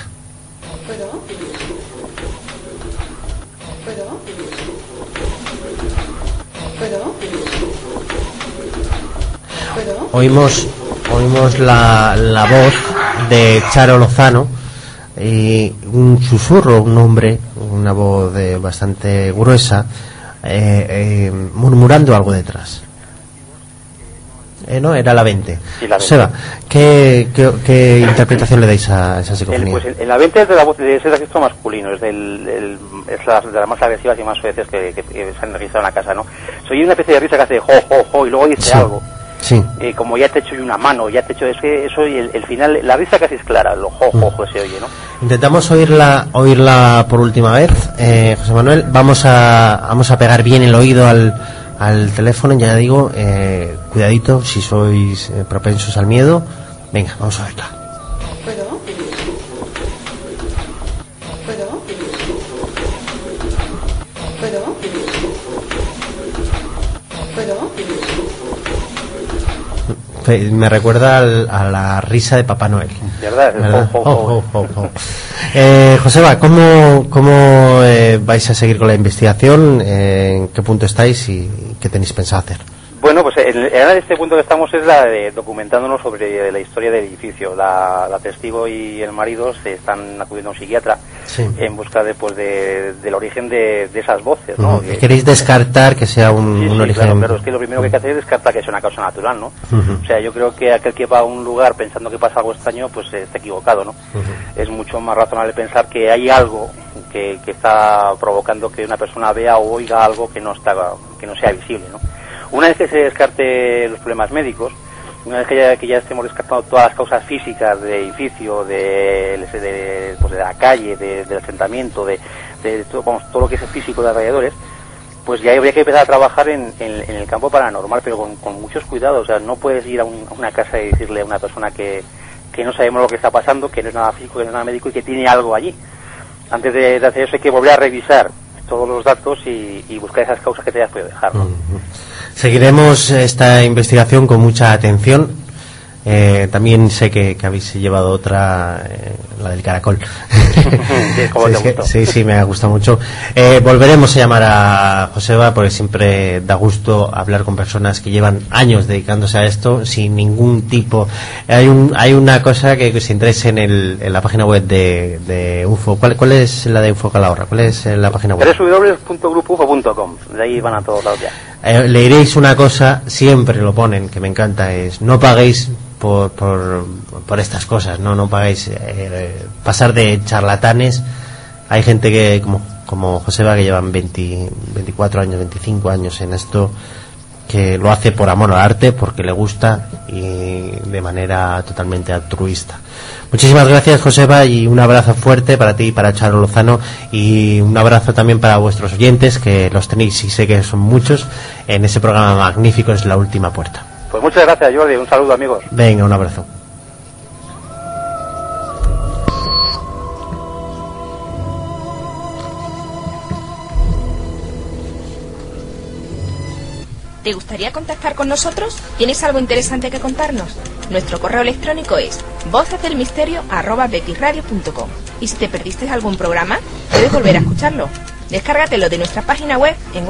Oímos la voz de Charo Lozano y un susurro, un hombre, una voz bastante gruesa, murmurando algo detrás. ¿No? Era la 20. Sí, la 20. Seba, ¿qué interpretación le dais a esa psicofonía? En la 20 es de la voz de ese registro masculino, es de las más agresivas y más veces que se han registrado en la casa, ¿no? Se oye una especie de risa que hace jo, jo, jo, y luego dice algo. Sí. Como ya te echo una mano, ya te echo eso y el final, la risa casi es clara, lo jo, jo, jo se oye, ¿no? Intentamos oírla por última vez, José Manuel. Vamos a pegar bien el oído al teléfono, ya digo, cuidadito si sois propensos al miedo. Venga, vamos a verla. Me recuerda a la risa de Papá Noel. ¿Verdad? Joseba, ¿cómo vais a seguir con la investigación? ¿En qué punto estáis y qué tenéis pensado hacer? Bueno, pues este punto que estamos es la de documentándonos sobre la historia del edificio. La testigo y el marido se están acudiendo a un psiquiatra en busca del origen de esas voces, ¿no? ¿Queréis descartar que sea un origen? Claro, es que lo primero que hay que hacer es descartar que sea una causa natural, ¿no? O sea, yo creo que aquel que va a un lugar pensando que pasa algo extraño, pues está equivocado, ¿no? Es mucho más razonable pensar que hay algo que está provocando que una persona vea o oiga algo que no sea visible, ¿no? Una vez que se descarte los problemas médicos, una vez que ya estemos descartando todas las causas físicas del edificio, de la calle, del asentamiento, de todo lo que es el físico de alrededores, pues ya habría que empezar a trabajar en el campo paranormal, pero con muchos cuidados. O sea, no puedes ir a una casa y decirle a una persona que no sabemos lo que está pasando, que no es nada físico, que no es nada médico y que tiene algo allí. Antes de hacer eso hay que volver a revisar todos los datos y buscar esas causas que te hayas podido dejar, ¿no? Seguiremos esta investigación con mucha atención. También sé que habéis llevado otra, la del caracol. Sí, me ha gustado mucho. Volveremos a llamar a Joseba porque siempre da gusto hablar con personas que llevan años dedicándose a esto sin ningún tipo. Hay una cosa que si entráis en la página web de UFO, ¿cuál es la de UFO Calahorra? ¿Cuál es la página web? www.grupufo.com. De ahí van a todos lados ya. Leeréis una cosa, siempre lo ponen, que me encanta, es no paguéis por estas cosas, no pagáis pasar de charlatanes. Hay gente que como Joseba, que llevan 24 años, 25 años en esto, que lo hace por amor al arte, porque le gusta y de manera totalmente altruista. Muchísimas gracias, Joseba, y un abrazo fuerte para ti y para Charo Lozano, y un abrazo también para vuestros oyentes, que los tenéis y sé que son muchos, en ese programa magnífico Es la Última Puerta. Pues muchas gracias, Jordi. Un saludo, amigos. Venga, un abrazo. ¿Te gustaría contactar con nosotros? ¿Tienes algo interesante que contarnos? Nuestro correo electrónico es vocesdelmisterio@betisradio.com. Y si te perdiste algún programa, puedes volver a escucharlo. Descárgatelo de nuestra página web en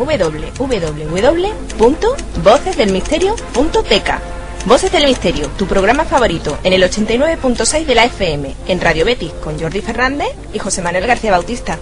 www.vocesdelmisterio.tk. Voces del Misterio, tu programa favorito, en el 89.6 de la FM, en Radio Betis, con Jordi Fernández y José Manuel García Bautista.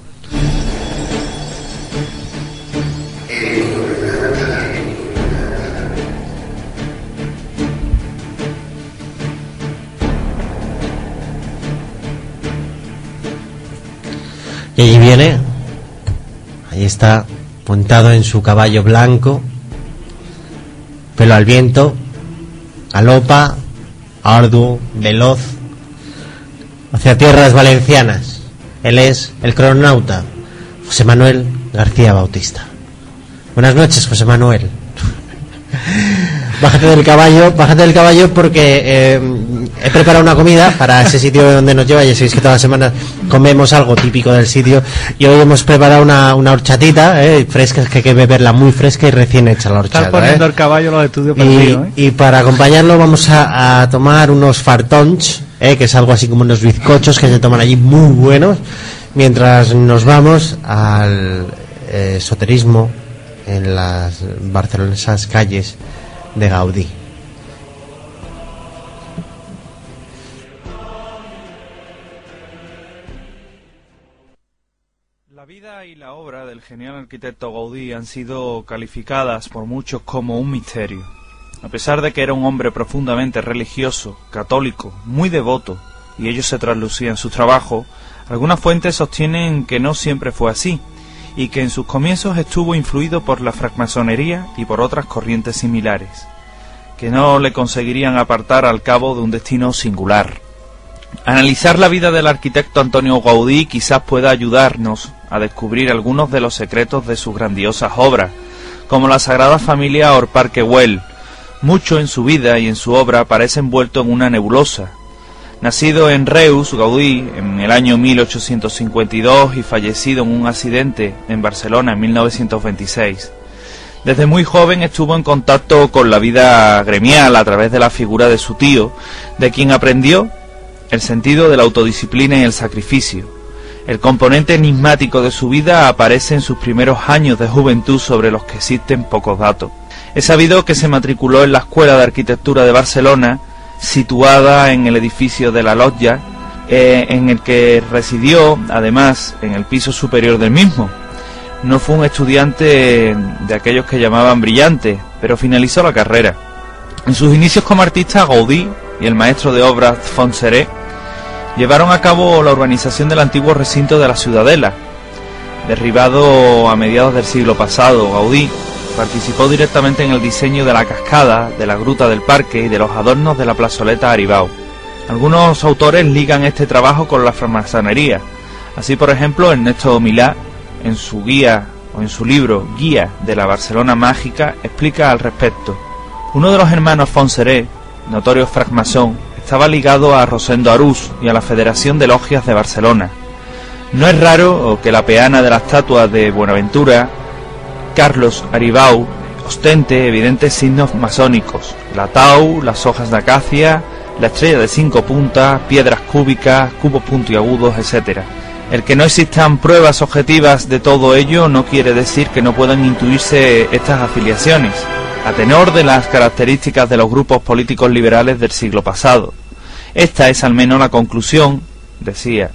Y allí viene, ahí está, montado en su caballo blanco, pelo al viento, galopa, arduo, veloz, hacia tierras valencianas. Él es el cronauta, José Manuel García Bautista. Buenas noches, José Manuel. Bájate del caballo porque he preparado una comida para ese sitio donde nos lleva. Ya sabéis que todas las semanas comemos algo típico del sitio, y hoy hemos preparado una horchatita fresca, que hay que beberla muy fresca y recién hecha la horchata. Estás poniendo el caballo los estudios perdidos. Y para acompañarlo vamos a tomar unos fartons, que es algo así como unos bizcochos que se toman allí muy buenos, mientras nos vamos al esoterismo en las barcelonesas calles de Gaudí. La vida y la obra del genial arquitecto Gaudí han sido calificadas por muchos como un misterio. A pesar de que era un hombre profundamente religioso, católico, muy devoto, y ello se traslucía en su trabajo, algunas fuentes sostienen que no siempre fue así, y que en sus comienzos estuvo influido por la francmasonería y por otras corrientes similares, que no le conseguirían apartar al cabo de un destino singular. Analizar la vida del arquitecto Antonio Gaudí quizás pueda ayudarnos a descubrir algunos de los secretos de sus grandiosas obras, como la Sagrada Familia o el Parque Güell. Mucho en su vida y en su obra parece envuelto en una nebulosa. Nacido en Reus, Gaudí, en el año 1852 y fallecido en un accidente en Barcelona en 1926. Desde muy joven estuvo en contacto con la vida gremial a través de la figura de su tío, de quien aprendió el sentido de la autodisciplina y el sacrificio. El componente enigmático de su vida aparece en sus primeros años de juventud, sobre los que existen pocos datos. Es sabido que se matriculó en la Escuela de Arquitectura de Barcelona, situada en el edificio de la Lotja, en el que residió, además, en el piso superior del mismo. No fue un estudiante de aquellos que llamaban brillante, pero finalizó la carrera. En sus inicios como artista, Gaudí y el maestro de obras Fontserè llevaron a cabo la urbanización del antiguo recinto de la Ciudadela. Derribado a mediados del siglo pasado, Gaudí participó directamente en el diseño de la cascada, de la gruta del parque y de los adornos de la plazoleta Aribau. Algunos autores ligan este trabajo con la francmasonería. Así, por ejemplo, Ernesto Milá, en su guía o en su libro Guía de la Barcelona Mágica, explica al respecto. Uno de los hermanos Fontserè, notorio francmasón, estaba ligado a Rosendo Arús y a la Federación de Logias de Barcelona. No es raro que la peana de la estatua de Buenaventura Carlos Aribau ostente evidentes signos masónicos: la tau, las hojas de acacia, la estrella de 5 puntas, piedras cúbicas, cubos puntiagudos, etc. El que no existan pruebas objetivas de todo ello no quiere decir que no puedan intuirse estas afiliaciones, a tenor de las características de los grupos políticos liberales del siglo pasado. Esta es al menos la conclusión, decía,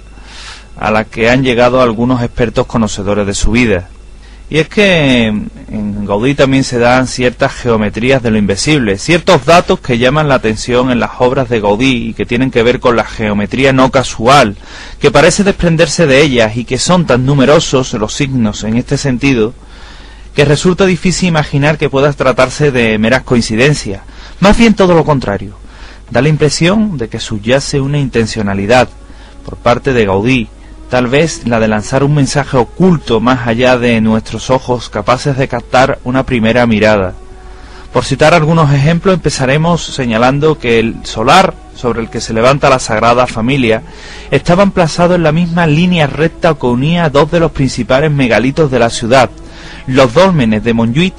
a la que han llegado algunos expertos conocedores de su vida. Y es que en Gaudí también se dan ciertas geometrías de lo invisible, ciertos datos que llaman la atención en las obras de Gaudí y que tienen que ver con la geometría no casual, que parece desprenderse de ellas, y que son tan numerosos los signos en este sentido, que resulta difícil imaginar que pueda tratarse de meras coincidencias. Más bien todo lo contrario. Da la impresión de que subyace una intencionalidad por parte de Gaudí, tal vez la de lanzar un mensaje oculto más allá de nuestros ojos, capaces de captar una primera mirada. Por citar algunos ejemplos, empezaremos señalando que el solar sobre el que se levanta la Sagrada Familia estaba emplazado en la misma línea recta que unía dos de los principales megalitos de la ciudad, los dólmenes de Montjuïc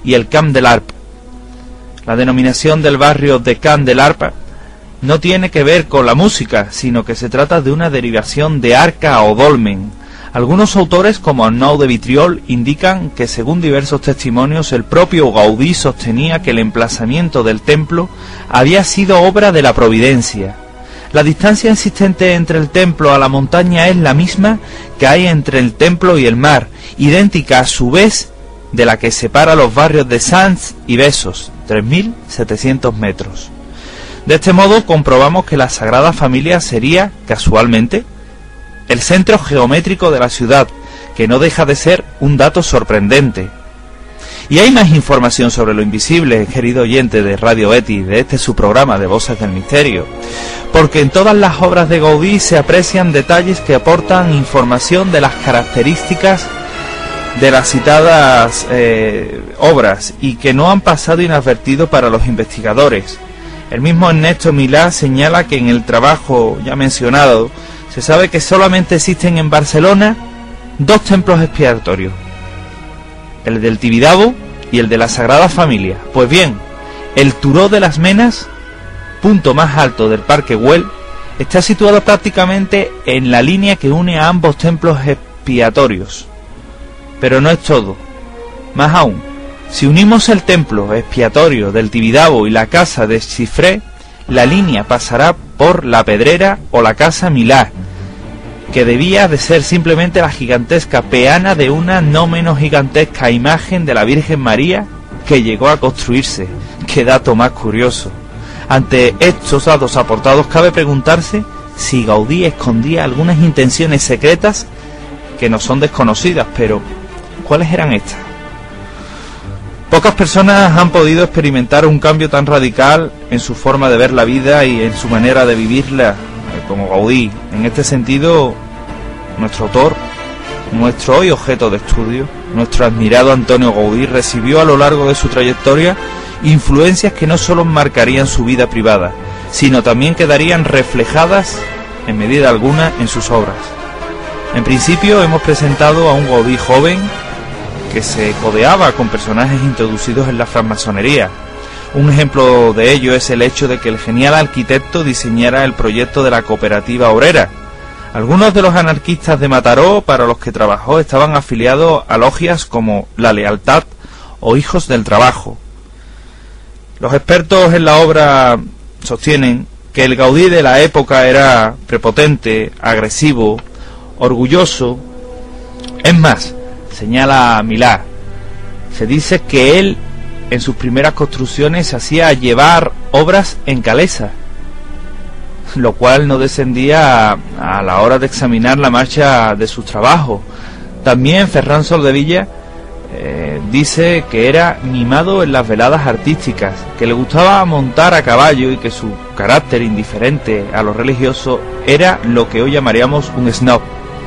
y el Camp de l'Arp. La denominación del barrio de Camp de l'Arp no tiene que ver con la música, sino que se trata de una derivación de arca o dolmen. Algunos autores, como Arnaud de Vitriol, indican que según diversos testimonios el propio Gaudí sostenía que el emplazamiento del templo había sido obra de la providencia. La distancia existente entre el templo a la montaña es la misma que hay entre el templo y el mar, idéntica a su vez de la que separa los barrios de Sants y Besos, 3.700 metros. De este modo comprobamos que la Sagrada Familia sería, casualmente, el centro geométrico de la ciudad, que no deja de ser un dato sorprendente. Y hay más información sobre lo invisible, querido oyente de Radio Betis, de este su programa de Voces del Misterio, porque en todas las obras de Gaudí se aprecian detalles que aportan información de las características de las citadas obras y que no han pasado inadvertido para los investigadores. El mismo Ernesto Milá señala que en el trabajo ya mencionado se sabe que solamente existen en Barcelona 2 templos expiatorios, el del Tibidabo y el de la Sagrada Familia. Pues bien, el Turó de las Menas, punto más alto del Parque Güell, está situado prácticamente en la línea que une a ambos templos expiatorios. Pero no es todo. Más aún, si unimos el templo expiatorio del Tibidabo y la casa de Chifré, la línea pasará por la Pedrera o la casa Milá, que debía de ser simplemente la gigantesca peana de una no menos gigantesca imagen de la Virgen María que llegó a construirse. Qué dato más curioso. Ante estos datos aportados cabe preguntarse si Gaudí escondía algunas intenciones secretas que nos son desconocidas, pero ¿cuáles eran estas? Pocas personas han podido experimentar un cambio tan radical en su forma de ver la vida y en su manera de vivirla como Gaudí. En este sentido, nuestro autor, nuestro hoy objeto de estudio, nuestro admirado Antonio Gaudí, recibió a lo largo de su trayectoria influencias que no solo marcarían su vida privada, sino también quedarían reflejadas en medida alguna en sus obras. En principio hemos presentado a un Gaudí joven que se codeaba con personajes introducidos en la francmasonería. Un ejemplo de ello es el hecho de que el genial arquitecto diseñara el proyecto de la cooperativa obrera. Algunos de los anarquistas de Mataró para los que trabajó estaban afiliados a logias como La Lealtad o Hijos del Trabajo. Los expertos en la obra sostienen que el Gaudí de la época era prepotente, agresivo, orgulloso. Es más, señala Milá, se dice que él en sus primeras construcciones hacía llevar obras en calesa, lo cual no descendía a la hora de examinar la marcha de sus trabajos. También Ferran Soldevilla dice que era mimado en las veladas artísticas, que le gustaba montar a caballo y que su carácter indiferente a lo religioso era lo que hoy llamaríamos un snob.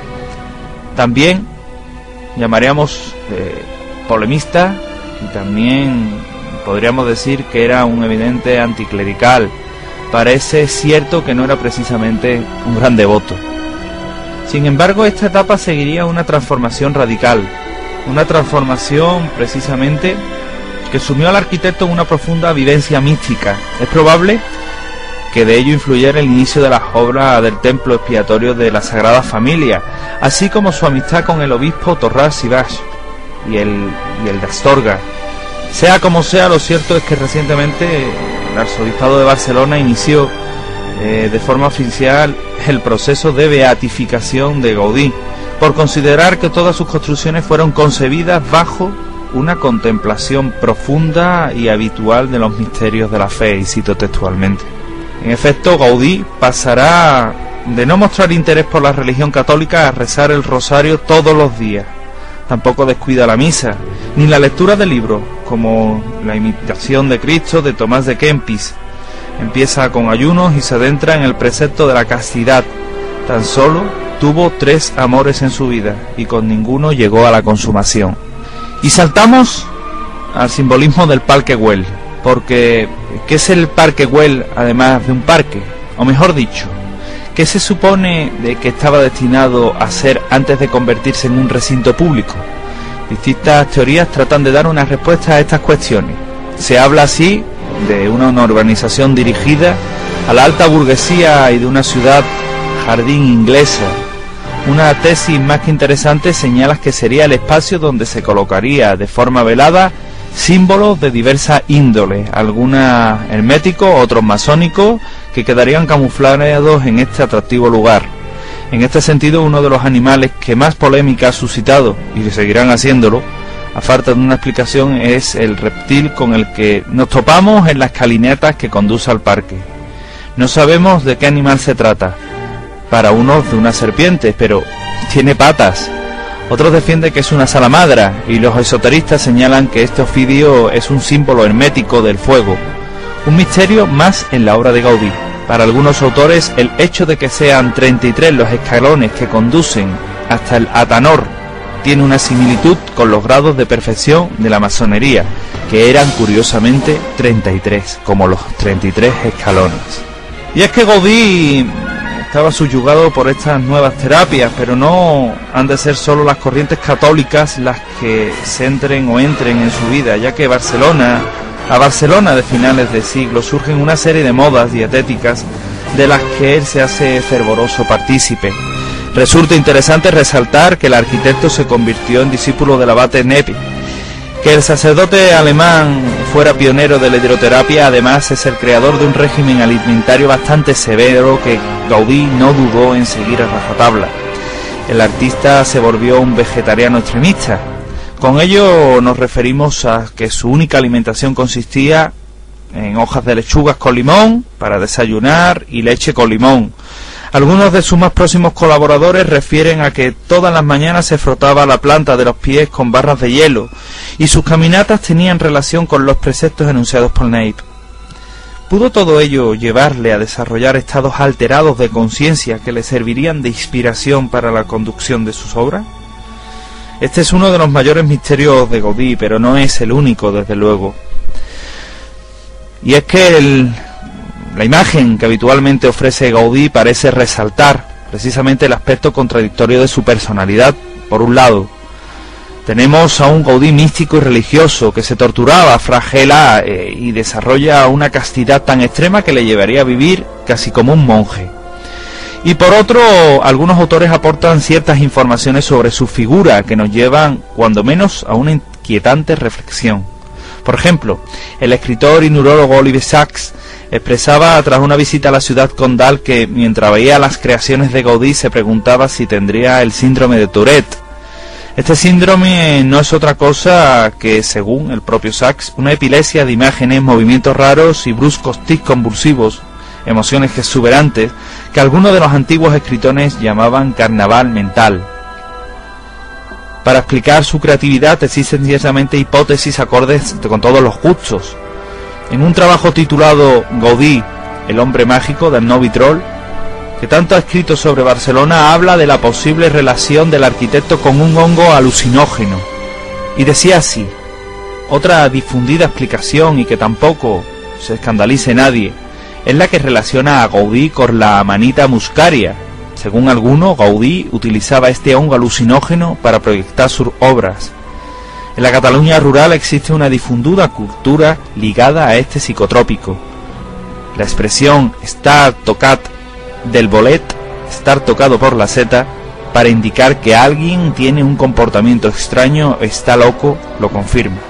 También llamaríamos polemista, y también podríamos decir que era un evidente anticlerical. Parece cierto que no era precisamente un gran devoto. Sin embargo, esta etapa seguiría una transformación radical, una transformación precisamente que sumió al arquitecto en una profunda vivencia mística. Es probable que de ello influyera el inicio de las obras del templo expiatorio de la Sagrada Familia, así como su amistad con el obispo Torrás y Baix y el de Astorga. Sea como sea, lo cierto es que recientemente el arzobispado de Barcelona inició de forma oficial el proceso de beatificación de Gaudí, por considerar que todas sus construcciones fueron concebidas bajo una contemplación profunda y habitual de los misterios de la fe, y cito textualmente. En efecto, Gaudí pasará de no mostrar interés por la religión católica a rezar el rosario todos los días. Tampoco descuida la misa, ni la lectura de libros, como La imitación de Cristo de Tomás de Kempis. Empieza con ayunos y se adentra en el precepto de la castidad. Tan solo tuvo 3 amores en su vida, y con ninguno llegó a la consumación. Y saltamos al simbolismo del Parque Güell, porque ¿qué es el Parque Güell además de un parque? O mejor dicho, ¿qué se supone de que estaba destinado a ser antes de convertirse en un recinto público? Distintas teorías tratan de dar una respuesta a estas cuestiones. Se habla así de una urbanización dirigida a la alta burguesía y de una ciudad jardín inglesa. Una tesis más que interesante señala que sería el espacio donde se colocaría de forma velada símbolos de diversa índole, algunos herméticos, otros masónicos, que quedarían camuflados en este atractivo lugar. En este sentido, uno de los animales que más polémica ha suscitado, y seguirán haciéndolo, a falta de una explicación, es el reptil con el que nos topamos en las escalinatas que conduce al parque. No sabemos de qué animal se trata. Para unos de una serpiente, pero tiene patas. Otros defienden que es una salamandra, y los esoteristas señalan que este ofidio es un símbolo hermético del fuego. Un misterio más en la obra de Gaudí. Para algunos autores, el hecho de que sean 33 los escalones que conducen hasta el Atanor tiene una similitud con los grados de perfección de la masonería, que eran curiosamente 33, como los 33 escalones. Y es que Gaudí estaba subyugado por estas nuevas terapias, pero no han de ser solo las corrientes católicas las que se entren en su vida, ya que a Barcelona de finales de siglo surgen una serie de modas dietéticas de las que él se hace fervoroso partícipe. Resulta interesante resaltar que el arquitecto se convirtió en discípulo del abate Nepi. Que el sacerdote alemán fuera pionero de la hidroterapia, además, es el creador de un régimen alimentario bastante severo que Gaudí no dudó en seguir a rajatabla. El artista se volvió un vegetariano extremista. Con ello nos referimos a que su única alimentación consistía en hojas de lechugas con limón para desayunar y leche con limón. Algunos de sus más próximos colaboradores refieren a que todas las mañanas se frotaba la planta de los pies con barras de hielo, y sus caminatas tenían relación con los preceptos enunciados por Neip. ¿Pudo todo ello llevarle a desarrollar estados alterados de conciencia que le servirían de inspiración para la conducción de sus obras? Este es uno de los mayores misterios de Gaudí, pero no es el único, desde luego. Y es que la imagen que habitualmente ofrece Gaudí parece resaltar precisamente el aspecto contradictorio de su personalidad. Por un lado, tenemos a un Gaudí místico y religioso que se torturaba, flagela y desarrolla una castidad tan extrema que le llevaría a vivir casi como un monje. Y por otro, algunos autores aportan ciertas informaciones sobre su figura que nos llevan, cuando menos, a una inquietante reflexión. Por ejemplo, el escritor y neurólogo Olivier Sacks expresaba tras una visita a la ciudad condal que mientras veía las creaciones de Gaudí se preguntaba si tendría el síndrome de Tourette. Este síndrome no es otra cosa que, según el propio Sacks, una epilepsia de imágenes, movimientos raros y bruscos tics convulsivos, emociones exuberantes, que algunos de los antiguos escritores llamaban carnaval mental. Para explicar su creatividad existen ciertamente hipótesis acordes con todos los gustos. En un trabajo titulado Gaudí, el hombre mágico, del No Vitrol, que tanto ha escrito sobre Barcelona, habla de la posible relación del arquitecto con un hongo alucinógeno. Y decía así: otra difundida explicación, y que tampoco se escandalice nadie, es la que relaciona a Gaudí con la Amanita muscaria. Según algunos, Gaudí utilizaba este hongo alucinógeno para proyectar sus obras. En la Cataluña rural existe una difundida cultura ligada a este psicotrópico. La expresión estar tocat del bolet, estar tocado por la seta, para indicar que alguien tiene un comportamiento extraño, está loco, lo confirma.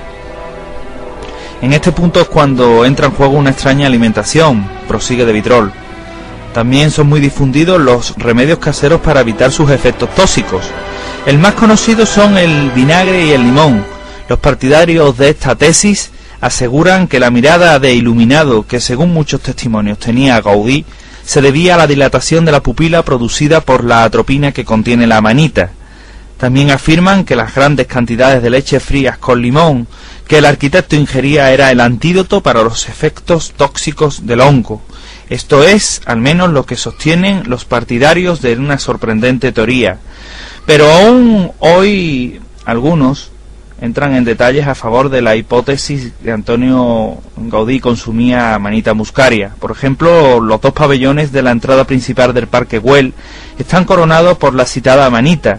En este punto es cuando entra en juego una extraña alimentación, prosigue de Vitrol. También son muy difundidos los remedios caseros para evitar sus efectos tóxicos. El más conocido son el vinagre y el limón. Los partidarios de esta tesis aseguran que la mirada de iluminado que, según muchos testimonios, tenía Gaudí se debía a la dilatación de la pupila producida por la atropina que contiene la amanita. También afirman que las grandes cantidades de leche frías con limón que el arquitecto ingería era el antídoto para los efectos tóxicos del hongo. Esto es, al menos, lo que sostienen los partidarios de una sorprendente teoría. Pero aún hoy algunos entran en detalles a favor de la hipótesis de Antonio Gaudí consumía Amanita muscaria. Por ejemplo, los dos pabellones de la entrada principal del Parque Güell están coronados por la citada amanita,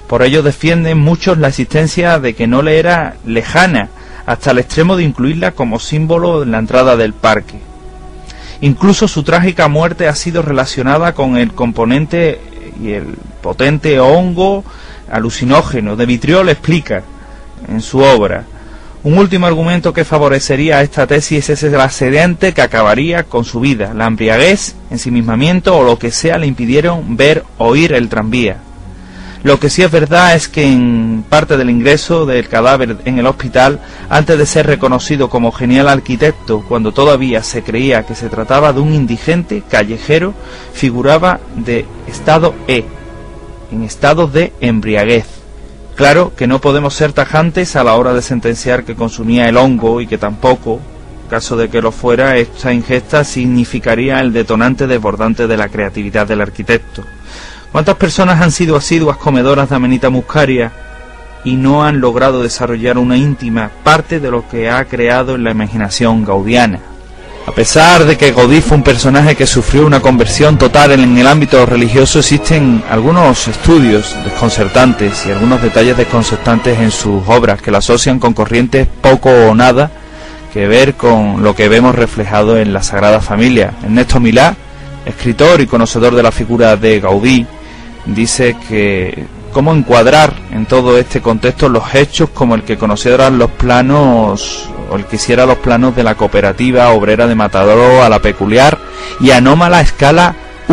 Por ello defienden muchos la existencia de que no le era lejana, hasta el extremo de incluirla como símbolo en la entrada del parque. Incluso su trágica muerte ha sido relacionada con el componente y el potente hongo alucinógeno de vitriol. Explica en su obra: un último argumento que favorecería a esta tesis es el accidente que acabaría con su vida, la embriaguez, ensimismamiento o lo que sea le impidieron ver o oír el tranvía. Lo que sí es verdad es que en parte del ingreso del cadáver en el hospital, antes de ser reconocido como genial arquitecto, cuando todavía se creía que se trataba de un indigente callejero, figuraba de estado E, en estado de embriaguez. Claro que no podemos ser tajantes a la hora de sentenciar que consumía el hongo y que tampoco, caso de que lo fuera, esta ingesta significaría el detonante desbordante de la creatividad del arquitecto. ¿Cuántas personas han sido asiduas comedoras de Amanita muscaria y no han logrado desarrollar una íntima parte de lo que ha creado en la imaginación gaudiana? A pesar de que Gaudí fue un personaje que sufrió una conversión total en el ámbito religioso, existen algunos estudios desconcertantes y algunos detalles desconcertantes en sus obras que la asocian con corrientes poco o nada que ver con lo que vemos reflejado en la Sagrada Familia. Ernesto Milá, escritor y conocedor de la figura de Gaudí, dice que cómo encuadrar en todo este contexto los hechos como el que consideran los planos, o el que hiciera los planos de la cooperativa obrera de Matadero a la peculiar y anómala escala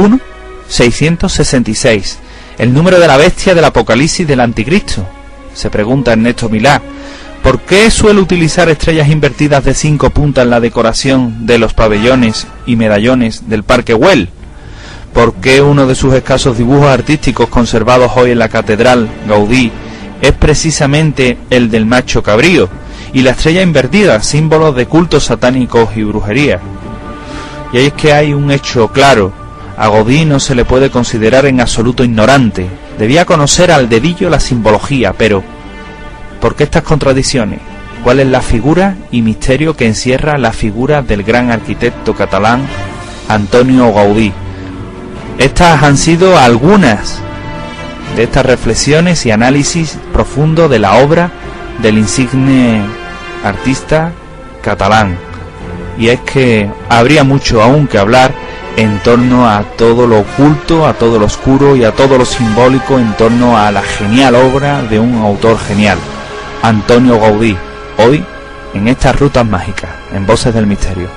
1:666, el número de la bestia del Apocalipsis del Anticristo. Se pregunta Ernesto Milá: ¿por qué suele utilizar estrellas invertidas de 5 puntas en la decoración de los pabellones y medallones del Parque Güell? ¿Por qué uno de sus escasos dibujos artísticos conservados hoy en la Catedral Gaudí es precisamente el del macho cabrío y la estrella invertida, símbolos de cultos satánicos y brujería? Y ahí es que hay un hecho claro: a Gaudí no se le puede considerar en absoluto ignorante. Debía conocer al dedillo la simbología, pero ¿por qué estas contradicciones? ¿Cuál es la figura y misterio que encierra la figura del gran arquitecto catalán Antonio Gaudí? Estas han sido algunas de estas reflexiones y análisis profundo de la obra del insigne artista catalán. Y es que habría mucho aún que hablar en torno a todo lo oculto, a todo lo oscuro y a todo lo simbólico en torno a la genial obra de un autor genial, Antonio Gaudí, hoy en estas rutas mágicas, en Voces del Misterio.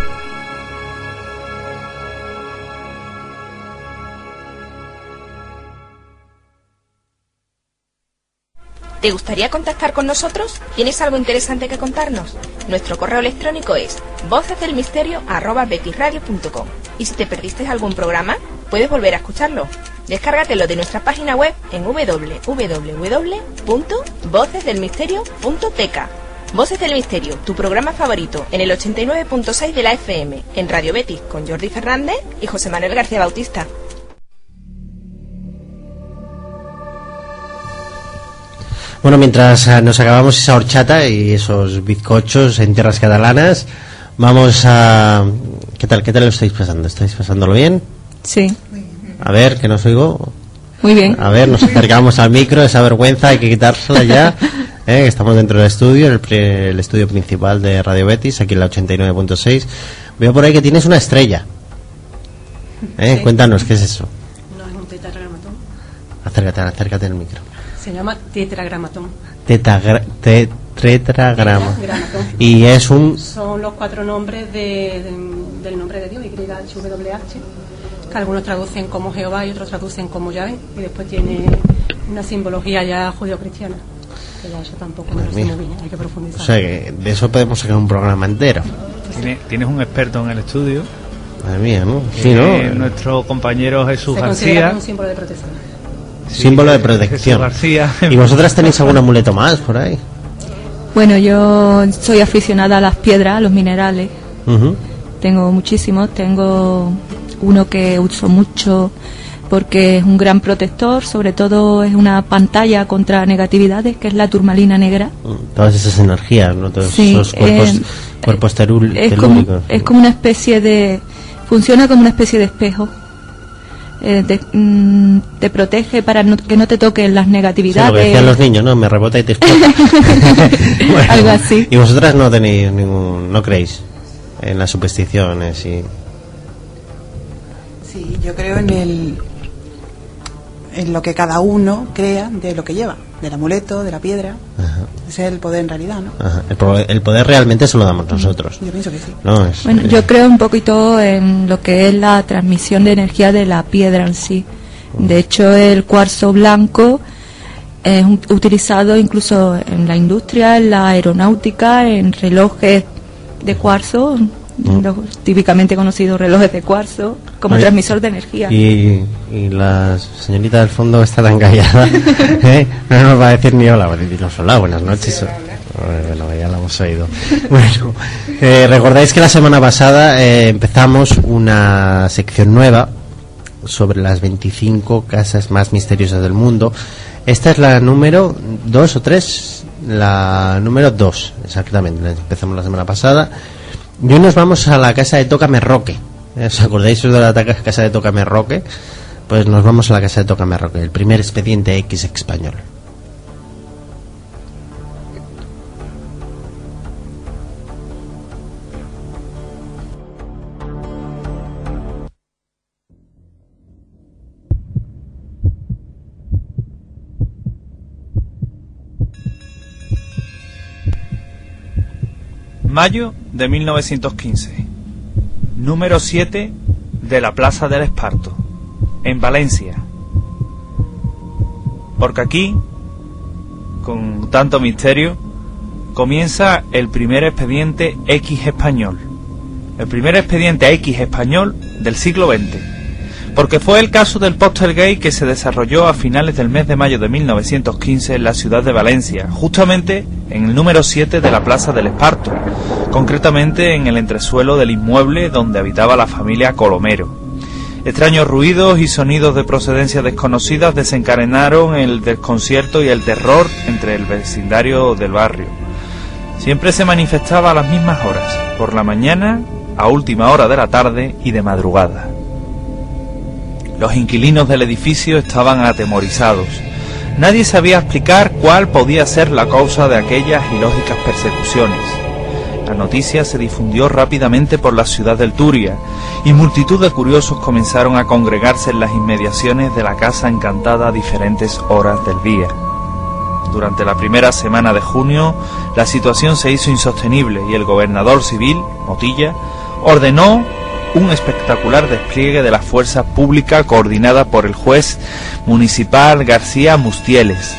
¿Te gustaría contactar con nosotros? ¿Tienes algo interesante que contarnos? Nuestro correo electrónico es vocesdelmisterio@betisradio.com. Y si te perdiste algún programa, puedes volver a escucharlo. Descárgatelo de nuestra página web en www.vocesdelmisterio.tk. Voces del Misterio, tu programa favorito, en el 89.6 de la FM, en Radio Betis, con Jordi Fernández y José Manuel García Bautista. Bueno, mientras nos acabamos esa horchata y esos bizcochos en tierras catalanas, vamos a... ¿Qué tal lo estáis pasando? ¿Estáis pasándolo bien? Sí. A ver, que no os oigo. Muy bien. A ver, nos acercamos al micro, esa vergüenza hay que quitársela ya. Estamos dentro del estudio, el estudio principal de Radio Betis, aquí en la 89.6. Veo por ahí que tienes una estrella. Sí. Cuéntanos, ¿qué es eso? No, es un tetragramatón. Acércate al micro. Se llama tetragramatón. Tetragrama. Y es un... Son los 4 nombres del nombre de Dios, YHWH, que algunos traducen como Jehová y otros traducen como Yahvé, y después tiene una simbología ya judío-cristiana, que ya eso tampoco me lo sé muy bien, hay que profundizar. O sea, que de eso podemos sacar un programa entero. Tienes un experto en el estudio. Madre mía, ¿no? Sí, ¿no? Nuestro compañero Jesús se García. Un símbolo de protección. Sí, símbolo de protección. García. ¿Y vosotras tenéis algún amuleto más por ahí? Bueno, yo soy aficionada a las piedras, a los minerales. Tengo muchísimos. Tengo uno que uso mucho porque es un gran protector, sobre todo es una pantalla contra negatividades, que es la turmalina negra. Todas esas energías, ¿no? Todos esos cuerpos telúricos. Es como una especie de... Funciona como una especie de espejo. te protege para que no te toquen las negatividades. Sí, lo que decían los niños, ¿no? Me rebota y te explota. Bueno, algo así. Y vosotras no tenéis no creéis en las supersticiones y... Sí, yo creo en lo que cada uno crea de lo que lleva, del amuleto, de la piedra. Ajá. Ese es el poder en realidad, ¿no? Ajá. El poder realmente se lo damos nosotros. Yo pienso que sí. No, bueno, yo creo un poquito en lo que es la transmisión de energía de la piedra en sí. De hecho, el cuarzo blanco es utilizado incluso en la industria, en la aeronáutica, en relojes de cuarzo, los típicamente conocidos relojes de cuarzo, como transmisor de energía. Y la señorita del fondo está tan callada, no nos va a decir ni hola, va a decirnos hola, buenas noches. Bueno, ya la hemos oído. Bueno, recordáis que la semana pasada empezamos una sección nueva sobre las 25 casas más misteriosas del mundo. Esta es la número 2 o 3, la número 2, exactamente. Empezamos la semana pasada. Y hoy nos vamos a la casa de Tócame Roque. ¿Os acordáis de la casa de Tócame Roque? Pues nos vamos a la casa de Tócame Roque, el primer expediente X español. Mayo de 1915. Número 7 de la Plaza del Esparto, en Valencia. Porque aquí, con tanto misterio, comienza el primer expediente X español. El primer expediente X español del siglo XX. Porque fue el caso del Poltergeist que se desarrolló a finales del mes de mayo de 1915 en la ciudad de Valencia, justamente en el número 7 de la Plaza del Esparto, concretamente en el entresuelo del inmueble donde habitaba la familia Colomero. Extraños ruidos y sonidos de procedencia desconocidas desencadenaron el desconcierto y el terror entre el vecindario del barrio. Siempre se manifestaba a las mismas horas, por la mañana, a última hora de la tarde y de madrugada. Los inquilinos del edificio estaban atemorizados. Nadie sabía explicar cuál podía ser la causa de aquellas ilógicas persecuciones. La noticia se difundió rápidamente por la ciudad del Turia, y multitud de curiosos comenzaron a congregarse en las inmediaciones de la casa encantada a diferentes horas del día. Durante la primera semana de junio, la situación se hizo insostenible y el gobernador civil, Motilla, ordenó un espectacular despliegue de la fuerza pública coordinada por el juez municipal García Mustieles.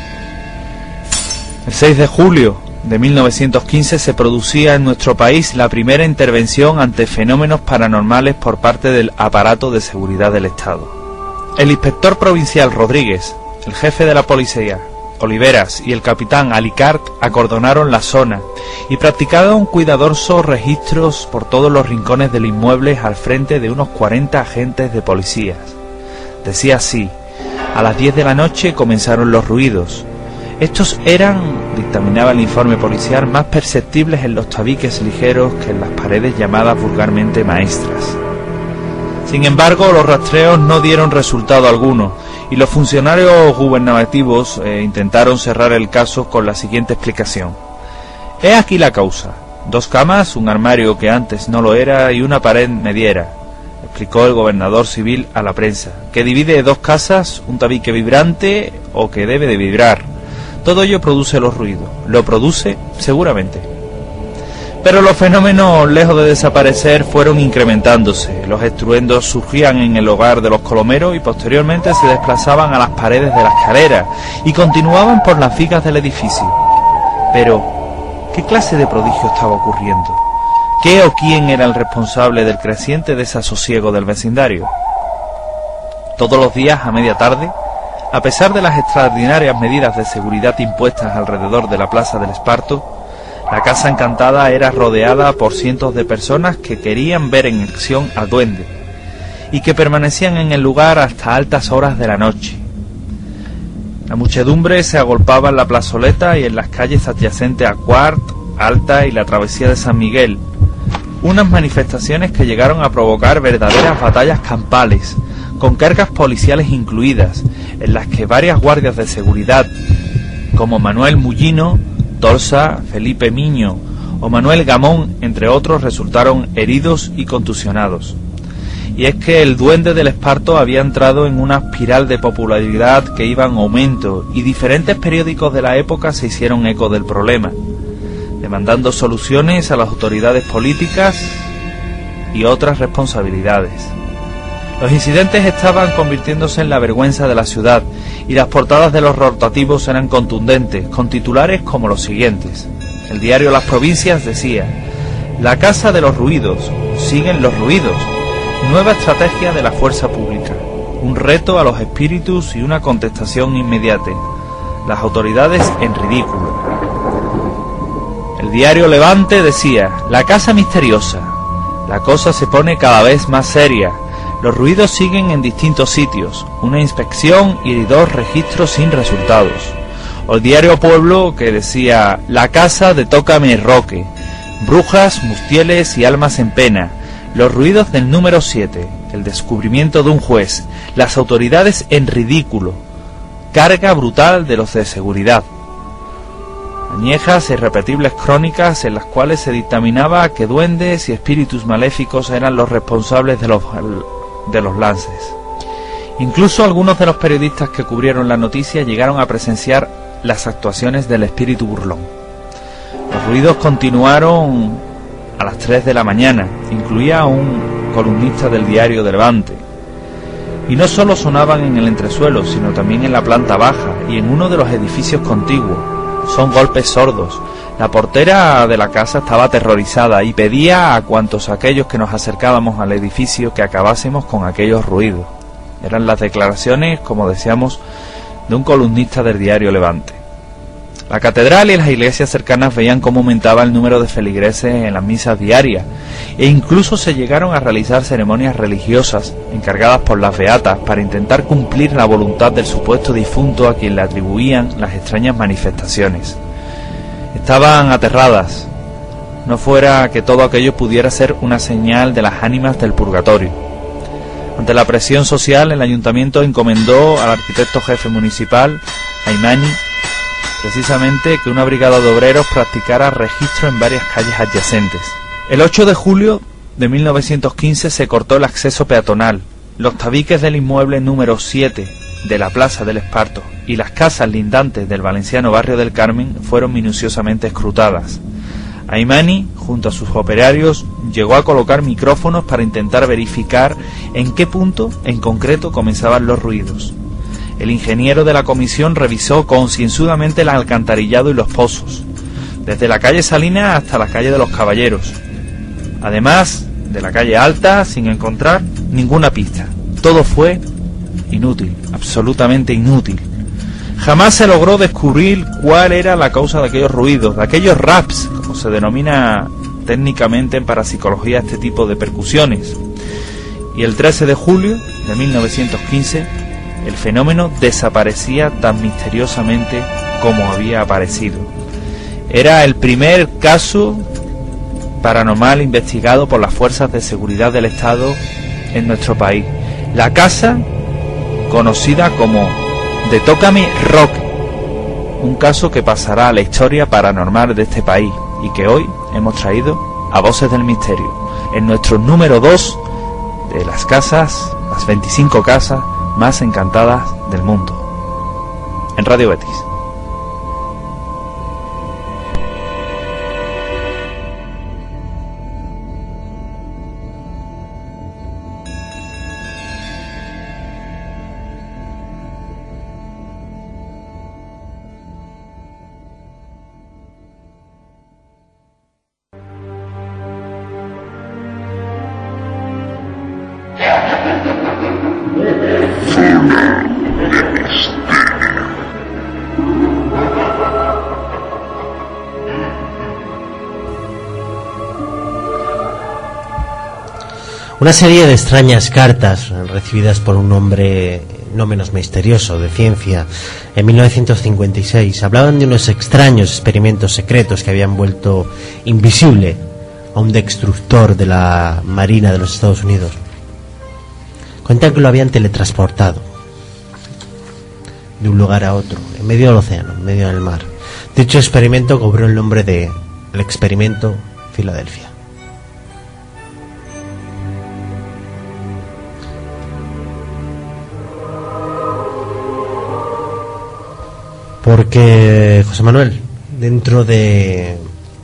El 6 de julio de 1915 se producía en nuestro país la primera intervención ante fenómenos paranormales por parte del aparato de seguridad del Estado. El inspector provincial Rodríguez, el jefe de la policía Oliveras y el capitán Alicart acordonaron la zona y practicaron cuidadosos registros por todos los rincones del inmueble al frente de unos 40 agentes de policías. Decía así: a las 10 de la noche comenzaron los ruidos. Estos eran, dictaminaba el informe policial, más perceptibles en los tabiques ligeros que en las paredes llamadas vulgarmente maestras. Sin embargo, los rastreos no dieron resultado alguno, y los funcionarios gubernativos intentaron cerrar el caso con la siguiente explicación. He aquí la causa: 2 camas, un armario que antes no lo era y una pared mediera, explicó el gobernador civil a la prensa, que divide 2 casas, un tabique vibrante o que debe de vibrar. Todo ello produce los ruidos. Lo produce seguramente. Pero los fenómenos, lejos de desaparecer, fueron incrementándose. Los estruendos surgían en el hogar de los Colomeros y posteriormente se desplazaban a las paredes de la escalera y continuaban por las vigas del edificio. Pero, ¿qué clase de prodigio estaba ocurriendo? ¿Qué o quién era el responsable del creciente desasosiego del vecindario? Todos los días, a media tarde, a pesar de las extraordinarias medidas de seguridad impuestas alrededor de la Plaza del Esparto, la casa encantada era rodeada por cientos de personas que querían ver en acción al duende y que permanecían en el lugar hasta altas horas de la noche. La muchedumbre se agolpaba en la plazoleta y en las calles adyacentes a Quart, Alta y la travesía de San Miguel, unas manifestaciones que llegaron a provocar verdaderas batallas campales, con cargas policiales incluidas, en las que varias guardias de seguridad, como Manuel Mullino, Torsa, Felipe Miño o Manuel Gamón, entre otros, resultaron heridos y contusionados. Y es que el Duende del Esparto había entrado en una espiral de popularidad que iba en aumento, y diferentes periódicos de la época se hicieron eco del problema, demandando soluciones a las autoridades políticas y otras responsabilidades. Los incidentes estaban convirtiéndose en la vergüenza de la ciudad, y las portadas de los rotativos eran contundentes, con titulares como los siguientes. El diario Las Provincias decía: "La Casa de los Ruidos, siguen los ruidos, nueva estrategia de la fuerza pública, un reto a los espíritus y una contestación inmediata, las autoridades en ridículo". El diario Levante decía: "La casa misteriosa, la cosa se pone cada vez más seria, los ruidos siguen en distintos sitios, una inspección y 2 registros sin resultados". O el diario Pueblo, que decía: "La casa de Tócame Roque, brujas, mustieles y almas en pena, los ruidos del número 7, el descubrimiento de un juez, las autoridades en ridículo, carga brutal de los de seguridad". Añejas e irrepetibles crónicas en las cuales se dictaminaba que duendes y espíritus maléficos eran los responsables de los lances. Incluso algunos de los periodistas que cubrieron la noticia llegaron a presenciar las actuaciones del espíritu burlón. Los ruidos continuaron a las 3 de la mañana, incluía a un columnista del diario de Levante. Y no solo sonaban en el entresuelo, sino también en la planta baja y en uno de los edificios contiguos. Son golpes sordos. La portera de la casa estaba aterrorizada y pedía a cuantos aquellos que nos acercábamos al edificio que acabásemos con aquellos ruidos. Eran las declaraciones, como decíamos, de un columnista del diario Levante. La catedral y las iglesias cercanas veían cómo aumentaba el número de feligreses en las misas diarias, e incluso se llegaron a realizar ceremonias religiosas encargadas por las beatas para intentar cumplir la voluntad del supuesto difunto a quien le atribuían las extrañas manifestaciones. Estaban aterradas, no fuera que todo aquello pudiera ser una señal de las ánimas del purgatorio. Ante la presión social, el ayuntamiento encomendó al arquitecto jefe municipal, Aymani, precisamente que una brigada de obreros practicara registro en varias calles adyacentes. El 8 de julio de 1915 se cortó el acceso peatonal. Los tabiques del inmueble número 7 de la Plaza del Esparto y las casas lindantes del valenciano Barrio del Carmen fueron minuciosamente escrutadas. Aymani, junto a sus operarios, llegó a colocar micrófonos para intentar verificar en qué punto en concreto comenzaban los ruidos. El ingeniero de la comisión revisó concienzudamente el alcantarillado y los pozos, desde la calle Salina hasta la calle de los Caballeros, además de la calle Alta, sin encontrar ninguna pista. Todo fue inútil, absolutamente inútil. Jamás se logró descubrir cuál era la causa de aquellos ruidos, de aquellos raps, como se denomina técnicamente en parapsicología este tipo de percusiones. Y el 13 de julio de 1915, el fenómeno desaparecía tan misteriosamente como había aparecido. Era el primer caso paranormal investigado por las fuerzas de seguridad del Estado en nuestro país. La casa conocida como de Tócame Roque, un caso que pasará a la historia paranormal de este país y que hoy hemos traído a Voces del Misterio, en nuestro número 2 de las casas, las 25 casas más encantadas del mundo, en Radio Betis. Una serie de extrañas cartas recibidas por un hombre no menos misterioso de ciencia en 1956 hablaban de unos extraños experimentos secretos que habían vuelto invisible a un destructor de la Marina de los Estados Unidos. Cuentan que lo habían teletransportado de un lugar a otro, en medio del océano, en medio del mar. Dicho experimento cobró el nombre de el experimento Filadelfia. Porque, José Manuel, dentro de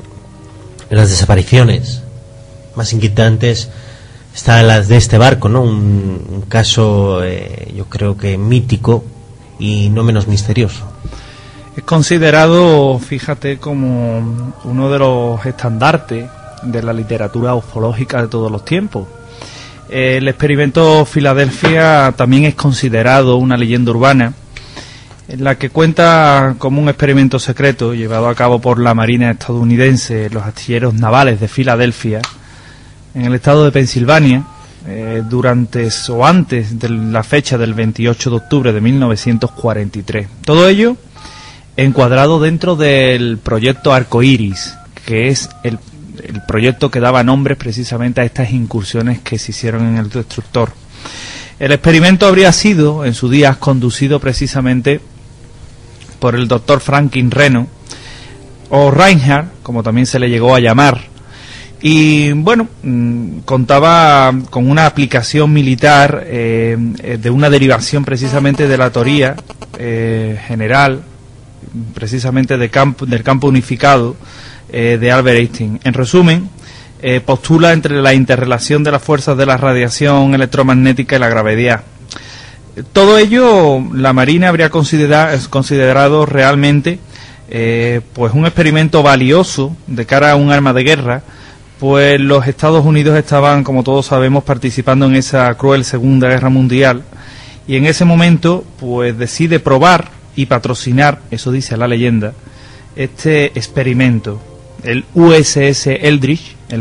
las desapariciones más inquietantes está las de este barco, ¿no? Un caso, yo creo que mítico y no menos misterioso. Es considerado, fíjate, como uno de los estandartes de la literatura ufológica de todos los tiempos. El experimento Filadelfia también es considerado una leyenda urbana, en la que cuenta como un experimento secreto llevado a cabo por la Marina estadounidense, los astilleros navales de Filadelfia, en el estado de Pensilvania, durante o antes de la fecha del 28 de octubre de 1943. Todo ello encuadrado dentro del proyecto Arcoiris, que es el proyecto que daba nombres precisamente a estas incursiones que se hicieron en el destructor. El experimento habría sido, en su día, conducido precisamente por el doctor Franklin Reno, o Reinhardt, como también se le llegó a llamar, y bueno, contaba con una aplicación militar de una derivación precisamente de la teoría general, precisamente del campo unificado de Albert Einstein. En resumen, postula entre la interrelación de las fuerzas de la radiación electromagnética y la gravedad. Todo ello la Marina habría considerado realmente pues un experimento valioso de cara a un arma de guerra, pues los Estados Unidos estaban, como todos sabemos, participando en esa cruel Segunda Guerra Mundial, y en ese momento pues decide probar y patrocinar, eso dice la leyenda, este experimento. El USS Eldridge, el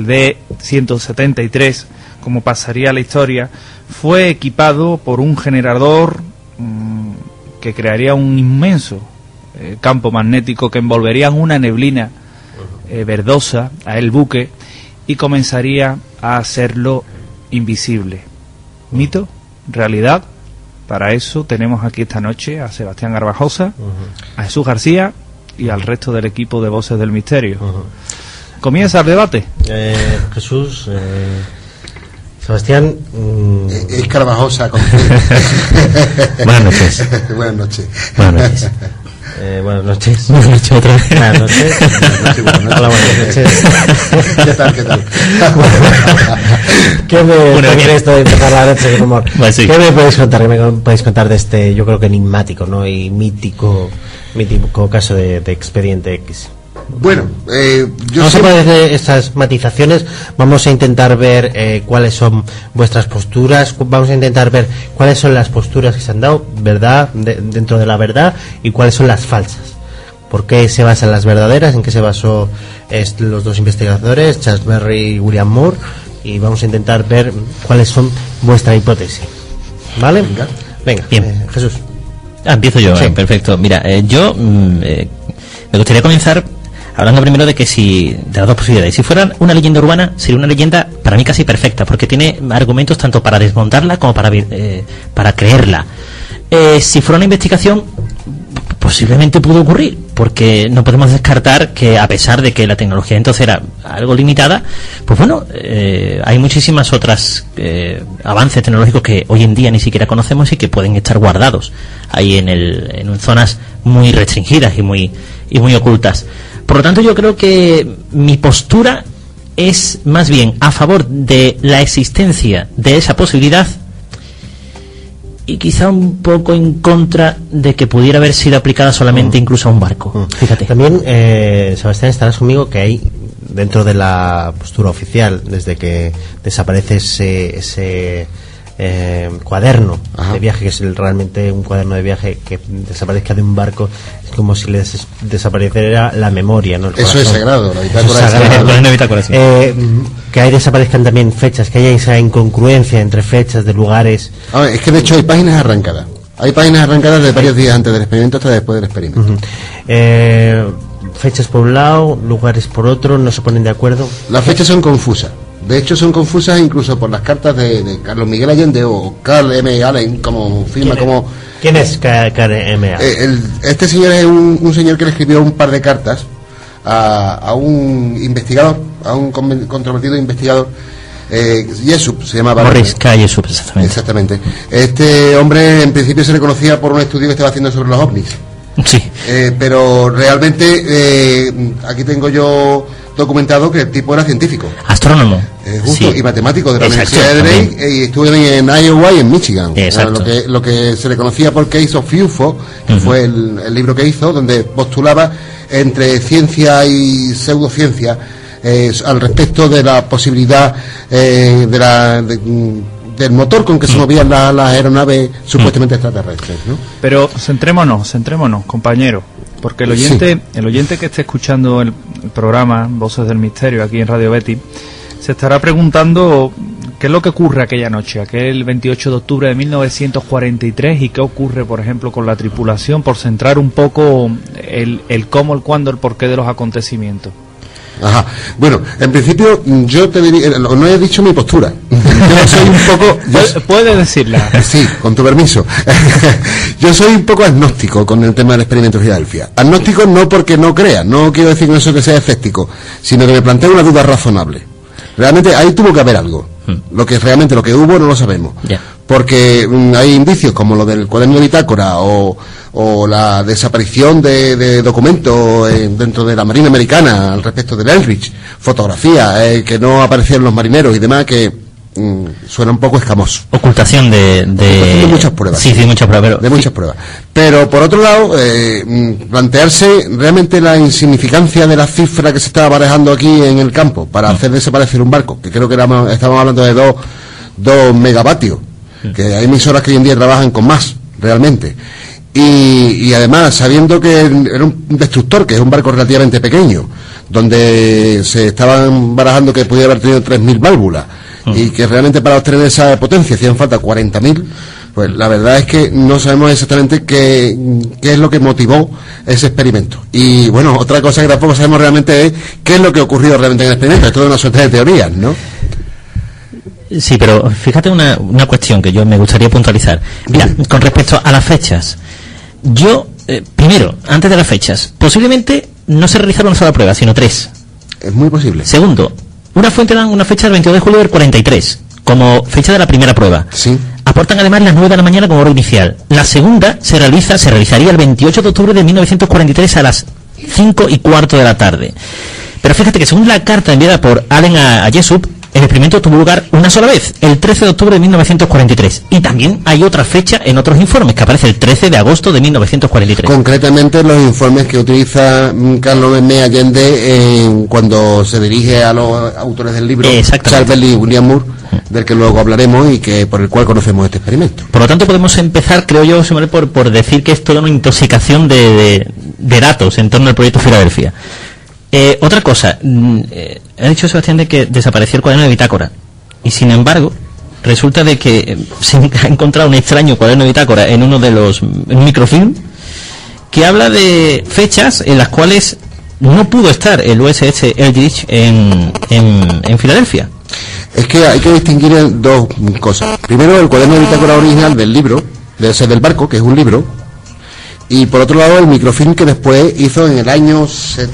D-173, como pasaría a la historia, fue equipado por un generador que crearía un inmenso campo magnético que envolvería en una neblina verdosa a el buque y comenzaría a hacerlo invisible. ¿Mito? ¿Realidad? Para eso tenemos aquí esta noche a Sebastián Garbajosa, a Jesús García y al resto del equipo de Voces del Misterio. ¿Comienza el debate? Jesús, Sebastián... Es Garbajosa. Buenas noches. Buenas noches. Buenas noches. Buenas noches. Buenas noches otra vez. Buenas noches. Hola, buenas noches. ¿Qué tal? ¿Qué me esto de empezar la noche con humor? Pues sí. ¿Qué me podéis contar? ¿Qué me podéis contar de este, yo creo que enigmático, ¿no? Y mítico caso de Expediente X? Bueno, vamos a poner estas matizaciones, vamos a intentar ver cuáles son vuestras posturas, vamos a intentar ver cuáles son las posturas que se han dado, verdad, dentro de la verdad, y cuáles son las falsas. ¿Por qué se basan las verdaderas? ¿En qué se basó los dos investigadores, Charles Berry y William Moore? Y vamos a intentar ver cuáles son vuestra hipótesis. ¿Vale? Venga, bien. Jesús. Empiezo yo, sí. Perfecto. Mira, yo me gustaría comenzar hablando primero de las dos posibilidades. Si fuera una leyenda urbana, sería una leyenda para mí casi perfecta, porque tiene argumentos tanto para desmontarla como para creerla. Si fuera una investigación, posiblemente pudo ocurrir, porque no podemos descartar que, a pesar de que la tecnología entonces era algo limitada, pues bueno, hay muchísimas otras avances tecnológicos que hoy en día ni siquiera conocemos y que pueden estar guardados ahí en zonas muy restringidas y muy ocultas. Por lo tanto, yo creo que mi postura es más bien a favor de la existencia de esa posibilidad y quizá un poco en contra de que pudiera haber sido aplicada solamente incluso a un barco. Fíjate. También, Sebastián, estarás conmigo que hay, dentro de la postura oficial, desde que desaparece ese cuaderno de viaje, que es realmente un cuaderno de viaje que desaparezca de un barco, es como si les desapareciera la memoria, ¿no? Eso es sagrado, la bitácora es que ahí desaparezcan también fechas, que haya esa incongruencia entre fechas de lugares. Es que de hecho hay páginas arrancadas de varios días antes del experimento hasta después del experimento. Fechas por un lado, lugares por otro, no se ponen de acuerdo. Las fechas son confusas. De hecho, son confusas incluso por las cartas de Carlos Miguel Allende o Carl M. Allen, como firma como... ¿Quién es Carl M. Allen? Este señor es un señor que le escribió un par de cartas a un investigador, a un controvertido investigador, Jessup se llamaba. Morris K. Jessup, exactamente. Exactamente. Este hombre en principio se le conocía por un estudio que estaba haciendo sobre los ovnis. Sí. Pero realmente aquí tengo yo documentado que el tipo era científico, astrónomo, justo, y matemático de la Universidad de Drake, y estuvo en Iowa y en Michigan. Lo que se le conocía por Case of UFO, que fue el libro que hizo, donde postulaba entre ciencia y pseudociencia al respecto de la posibilidad del motor con que se movían las aeronaves supuestamente extraterrestres, ¿no? Pero centrémonos, compañero, porque el oyente que esté escuchando el programa Voces del Misterio aquí en Radio Betis se estará preguntando qué es lo que ocurre aquella noche, aquel 28 de octubre de 1943, y qué ocurre, por ejemplo, con la tripulación, por centrar un poco el cómo, el cuándo, el porqué de los acontecimientos. Ajá. Bueno, en principio yo te diría, no he dicho mi postura. Yo soy un poco... ¿Puedes decirla? Sí, con tu permiso. Yo soy un poco agnóstico con el tema del experimento de Filadelfia. Agnóstico no porque no crea, no quiero decir con eso que sea escéptico, sino que me planteo una duda razonable. Realmente ahí tuvo que haber algo. Lo que hubo no lo sabemos. Yeah. Porque hay indicios como lo del cuaderno de bitácora o la desaparición de documentos dentro de la Marina Americana al respecto del Eldridge, fotografías que no aparecían los marineros y demás, que suena un poco escamoso. Ocultación de muchas pruebas. Sí, muchas pruebas. De muchas pruebas. Pero por otro lado, plantearse realmente la insignificancia de la cifra que se estaba barajando aquí en el campo para hacer desaparecer un barco, que creo que estábamos hablando de 2 megavatios, que hay emisoras que hoy en día trabajan con más, realmente. Y además, sabiendo que era un destructor, que es un barco relativamente pequeño, donde se estaban barajando que podía haber tenido 3.000 válvulas, y que realmente para obtener esa potencia hacían falta 40.000, pues la verdad es que no sabemos exactamente qué es lo que motivó ese experimento. Y bueno, otra cosa que tampoco sabemos realmente es qué es lo que ocurrió realmente en el experimento. Es toda una suerte de teorías, ¿no? Sí, pero fíjate una cuestión que yo me gustaría puntualizar. Mira, con respecto a las fechas, yo, primero, antes de las fechas, posiblemente no se realizaron una sola prueba, sino 3. Es muy posible. Segundo, una fuente dan una fecha del 22 de julio del 43 como fecha de la primera prueba. Sí. Aportan además las 9 de la mañana como hora inicial. La segunda se realizaría el 28 de octubre de 1943 a las 5:15 de la tarde. Pero fíjate que según la carta enviada por Allen a Jessup, el experimento tuvo lugar una sola vez, el 13 de octubre de 1943. Y también hay otra fecha en otros informes, que aparece el 13 de agosto de 1943. Concretamente los informes que utiliza Carlos M. Allende cuando se dirige a los autores del libro, Charles Bell y William Moore, del que luego hablaremos y que por el cual conocemos este experimento. Por lo tanto, podemos empezar, creo yo, por decir que es toda una intoxicación de datos en torno al proyecto Filadelfia. Otra cosa, ha dicho Sebastián de que desapareció el cuaderno de bitácora, y sin embargo resulta de que se ha encontrado un extraño cuaderno de bitácora en uno de los microfilm que habla de fechas en las cuales no pudo estar el USS Eldridge en Filadelfia. Es que hay que distinguir 2 cosas. Primero, el cuaderno de bitácora original del libro, del barco, que es un libro. Y por otro lado, el microfilm que después hizo en el año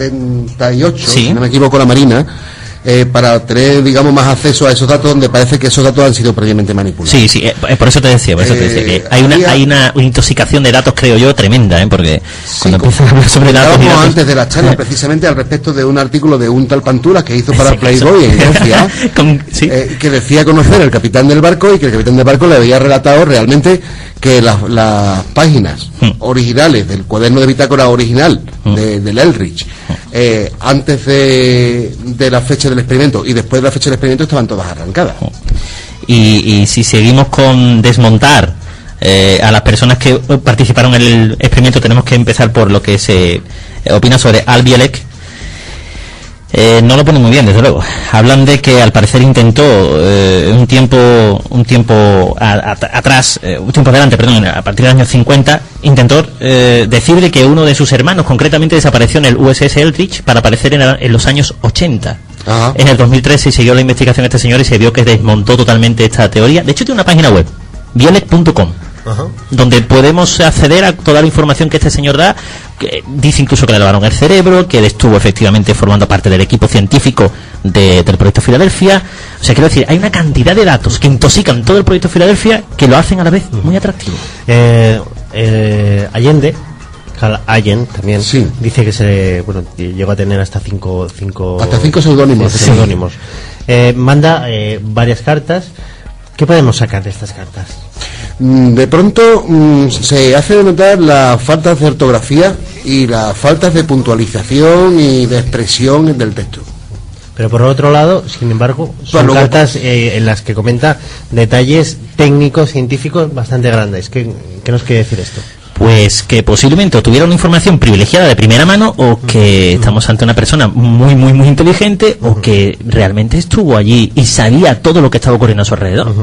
78, sí, si no me equivoco, la Marina, para tener, digamos, más acceso a esos datos, donde parece que esos datos han sido previamente manipulados. Sí, por eso te decía, que hay una intoxicación de datos, creo yo, tremenda, porque cuando empiezan a hablar sobre datos... antes de la charla, precisamente, al respecto de un artículo de un tal Panturas que hizo para Playboy en Grecia, que decía conocer al capitán del barco, y que el capitán del barco le había relatado realmente que las páginas originales del cuaderno de bitácora original del Eldridge, antes de la fecha del experimento y después de la fecha del experimento, estaban todas arrancadas. Y si seguimos con desmontar a las personas que participaron en el experimento, tenemos que empezar por lo que se opina sobre Al Bielek. No lo pone muy bien, desde luego. Hablan de que al parecer intentó un tiempo adelante, a partir del año 50, intentó decirle que uno de sus hermanos concretamente desapareció en el USS Eldridge para aparecer en los años 80. Ajá. En el 2003 se siguió la investigación de este señor y se vio que desmontó totalmente esta teoría. De hecho, tiene una página web, bielek.com, donde podemos acceder a toda la información que este señor da, que dice incluso que le lavaron el cerebro, que él estuvo efectivamente formando parte del equipo científico del proyecto Filadelfia. O sea, quiero decir, hay una cantidad de datos que intoxican todo el proyecto Filadelfia que lo hacen a la vez muy atractivo. Allende, Carl Allen también dice que llegó a tener hasta cinco seudónimos. Manda varias cartas. ¿Qué podemos sacar de estas cartas? De pronto se hace notar las faltas de ortografía y las faltas de puntualización y de expresión del texto. Pero por otro lado, sin embargo, son cartas en las que comenta detalles técnicos, científicos bastante grandes. ¿Qué nos quiere decir esto? Pues que posiblemente o tuviera una información privilegiada de primera mano, o que estamos ante una persona muy muy muy inteligente, o que realmente estuvo allí y sabía todo lo que estaba ocurriendo a su alrededor.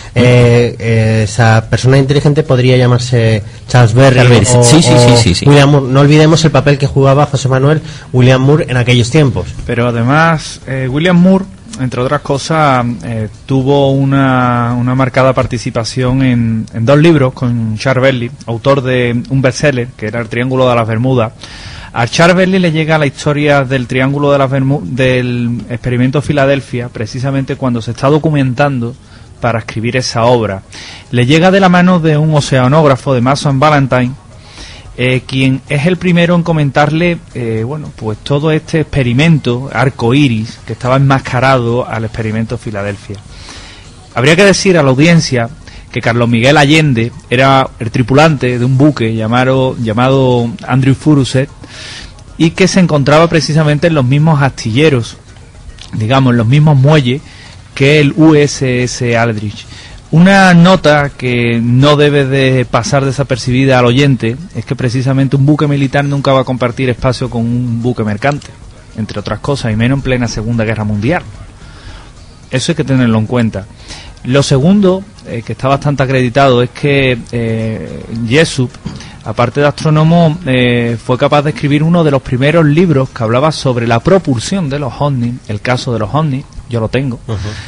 Esa persona inteligente podría llamarse Charles Berry. Sí. William Moore. No olvidemos el papel que jugaba José Manuel William Moore en aquellos tiempos. Pero además William Moore, entre otras cosas, tuvo una marcada participación en 2 libros con Charles Berry, autor de un bestseller que era El Triángulo de las Bermudas. A Charles Berry le llega la historia del Triángulo de las Bermudas, del experimento Filadelfia, precisamente cuando se está documentando para escribir esa obra. Le llega de la mano de un oceanógrafo, de Mason Valentine, quien es el primero en comentarle pues todo este experimento arcoíris que estaba enmascarado al experimento Filadelfia. Habría que decir a la audiencia que Carlos Miguel Allende era el tripulante de un buque llamado Andrew Furuset, y que se encontraba precisamente en los mismos astilleros, digamos, en los mismos muelles que el USS Aldrich. Una nota que no debe de pasar desapercibida al oyente es que precisamente un buque militar nunca va a compartir espacio con un buque mercante, entre otras cosas, y menos en plena Segunda Guerra Mundial. Eso hay que tenerlo en cuenta. Lo segundo, que está bastante acreditado, es que Jessup, aparte de astrónomo, fue capaz de escribir uno de los primeros libros que hablaba sobre la propulsión de los ovnis, el caso de los ovnis. Yo lo tengo.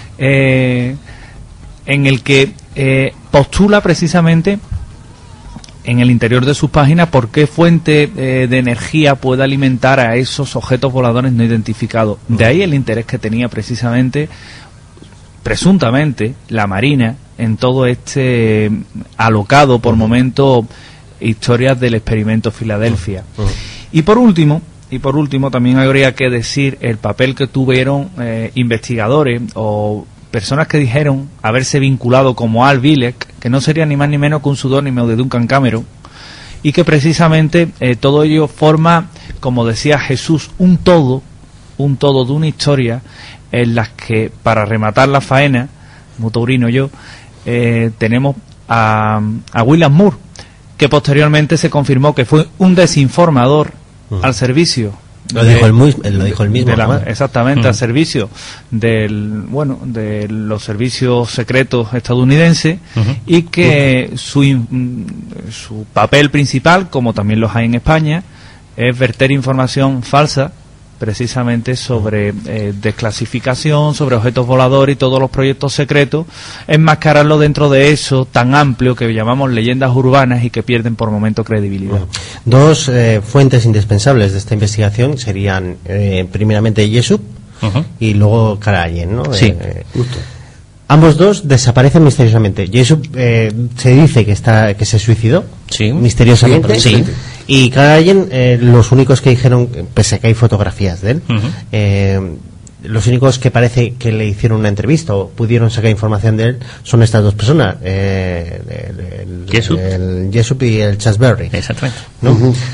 En el que postula precisamente en el interior de sus páginas por qué fuente de energía puede alimentar a esos objetos voladores no identificados. De ahí el interés que tenía precisamente, presuntamente, la Marina en todo este alocado por momento historias del experimento Filadelfia. Y por último también habría que decir el papel que tuvieron investigadores o personas que dijeron haberse vinculado como Al Bielek, que no sería ni más ni menos que un pseudónimo de Duncan Cameron, y que precisamente todo ello forma, como decía Jesús, un todo de una historia en las que, para rematar la faena, muy taurino yo, tenemos a William Moore, que posteriormente se confirmó que fue un desinformador al servicio. Lo dijo él mismo. Exactamente, al servicio de los servicios secretos estadounidenses, y que su papel principal, como también los hay en España, es verter información falsa, precisamente sobre desclasificación, sobre objetos voladores y todos los proyectos secretos, enmascararlo dentro de eso tan amplio que llamamos leyendas urbanas y que pierden por momento credibilidad. Dos fuentes indispensables de esta investigación serían primeramente Jessup y luego Carl Allen, ¿no? Sí. Ambos dos desaparecen misteriosamente. Jessup se dice que se suicidó, misteriosamente. Sí. Y Carl Allen, los únicos que dijeron, pese a que hay fotografías de él, los únicos que parece que le hicieron una entrevista o pudieron sacar información de él son estas dos personas, el Jessup y el Charles Berry. Exactamente. ¿No?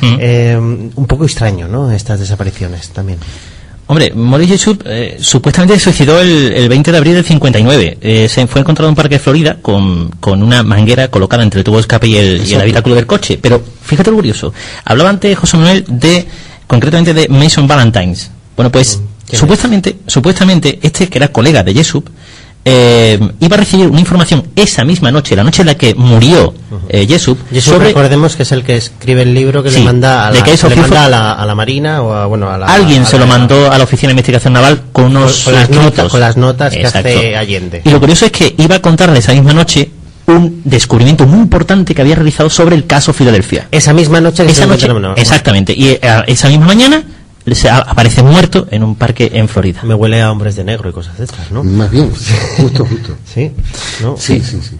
Un poco extraño, ¿no? Estas desapariciones también. Hombre, Maurice Jessup supuestamente se suicidó el 20 de abril del 59. Se fue encontrado en un parque de Florida con una manguera colocada entre el tubo de escape y el habitáculo del coche. Pero fíjate lo curioso. Hablaba antes José Manuel concretamente de Mason Valentine. Bueno, pues supuestamente este, que era colega de Jessup, iba a recibir una información esa misma noche, la noche en la que murió Jessup, sobre... Recordemos que es el que escribe el libro que le manda a la Marina o a la... Alguien se lo mandó a la Oficina de Investigación Naval con unos con las notas que hace Allende. Y lo curioso es que iba a contarle esa misma noche un descubrimiento muy importante que había realizado sobre el caso Filadelfia. Esa misma noche. Exactamente. Y esa misma mañana aparece muerto en un parque en Florida. Me huele a Hombres de Negro y cosas de estas, ¿no? Más bien, justo. ¿Sí? ¿No? Sí.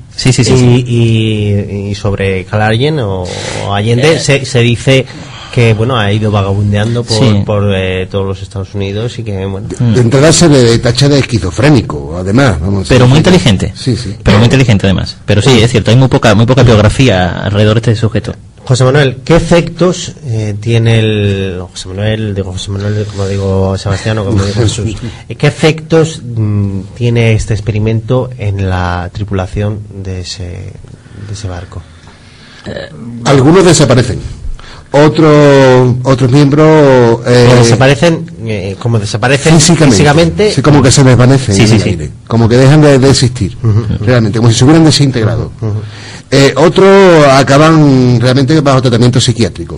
Y sobre Calarien o Allende se dice que ha ido vagabundeando por todos los Estados Unidos y que de entrada se le tacha de esquizofrénico, además, pero muy inteligente. Pero muy inteligente además. Pero sí, es cierto, hay muy poca biografía alrededor de este sujeto. José Manuel, ¿qué efectos tiene José Manuel, como digo Sebastián o como digo Jesús, qué efectos tiene este experimento en la tripulación de ese barco? Algunos desaparecen. Otros miembros desaparecen físicamente. Sí, como que se desvanecen en el aire, como que dejan de existir, realmente, como si se hubieran desintegrado. Otros acaban realmente bajo tratamiento psiquiátrico.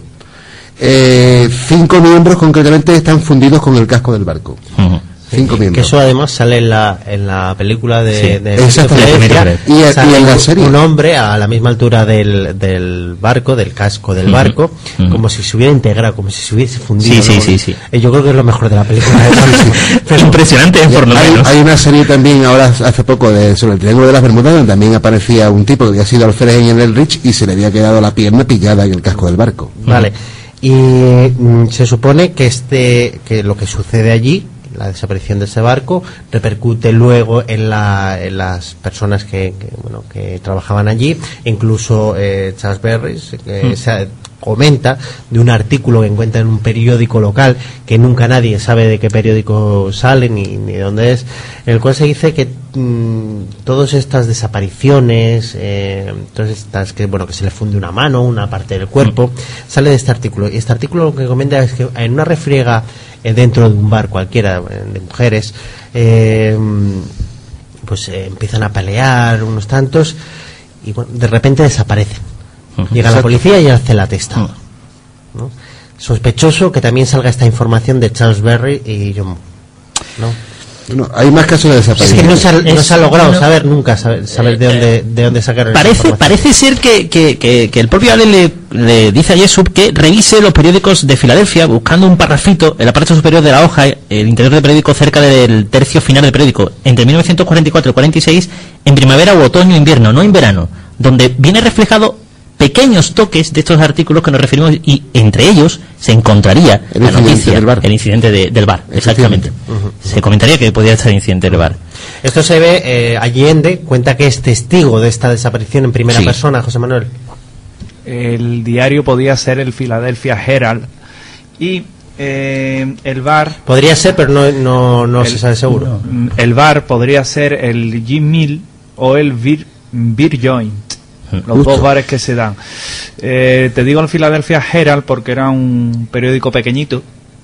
5 miembros concretamente están fundidos con el casco del barco. 5 miembros. Que eso además sale en la película de y en la serie. Un hombre a la misma altura del barco, del casco del barco, como si se hubiera integrado, como si se hubiese fundido. Sí. Yo creo que es lo mejor de la película. Impresionante, por lo menos. Hay una serie también ahora hace poco sobre el Triángulo de las Bermudas, donde también aparecía un tipo que había sido alférez en el Rich y se le había quedado la pierna pillada en el casco del barco. Vale. Y se supone que lo que sucede allí, la desaparición de ese barco, repercute luego en las personas que trabajaban allí. Incluso Charles Berry se comenta de un artículo que encuentra en un periódico local, que nunca nadie sabe de qué periódico sale ni de dónde es, en el cual se dice que todas estas desapariciones, todas estas que se le funde una mano, una parte del cuerpo, sale de este artículo. Y este artículo lo que comenta es que en una refriega dentro de un bar cualquiera de mujeres, empiezan a pelear unos tantos y de repente desaparecen. Llega la policía y hace la testa. ¿No? Sospechoso que también salga esta información de Charles Berry y John Moore, ¿no? No, hay más casos de desaparición. Es que no se ha logrado saber nunca saber de dónde sacaron parece ser que el propio Allen le dice a Jessup que revise los periódicos de Filadelfia buscando un parrafito en la parte superior de la hoja, el interior del periódico cerca del tercio final del periódico, entre 1944 y 46, en primavera u otoño o invierno, no en verano, donde viene reflejado pequeños toques de estos artículos que nos referimos, y entre ellos se encontraría la noticia el incidente del bar, exactamente. Se comentaría que podía estar el incidente del bar. Esto se ve, Allende cuenta que es testigo de esta desaparición en primera persona, José Manuel. El diario podía ser el Philadelphia Herald y el bar... Podría ser, pero no se sabe seguro. El bar podría ser el Gin Mill o el Beer Joint. Los dos bares que se dan. Te digo el Philadelphia Herald porque era un periódico pequeñito,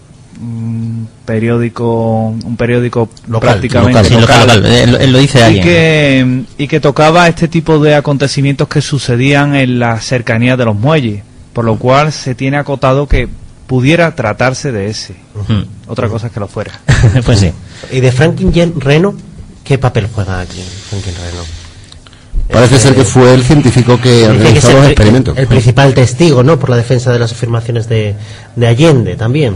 un periódico local, prácticamente local. Él lo dice alguien. Y que tocaba este tipo de acontecimientos que sucedían en las cercanías de los muelles, por lo cual se tiene acotado que pudiera tratarse de ese. Otra cosa es que lo fuera. Pues sí. ¿Y de Franklin Reno qué papel juega aquí Franklin Reno? Parece ser que fue el científico que realizó los experimentos. El principal testigo, ¿no? Por la defensa de las afirmaciones de Allende también.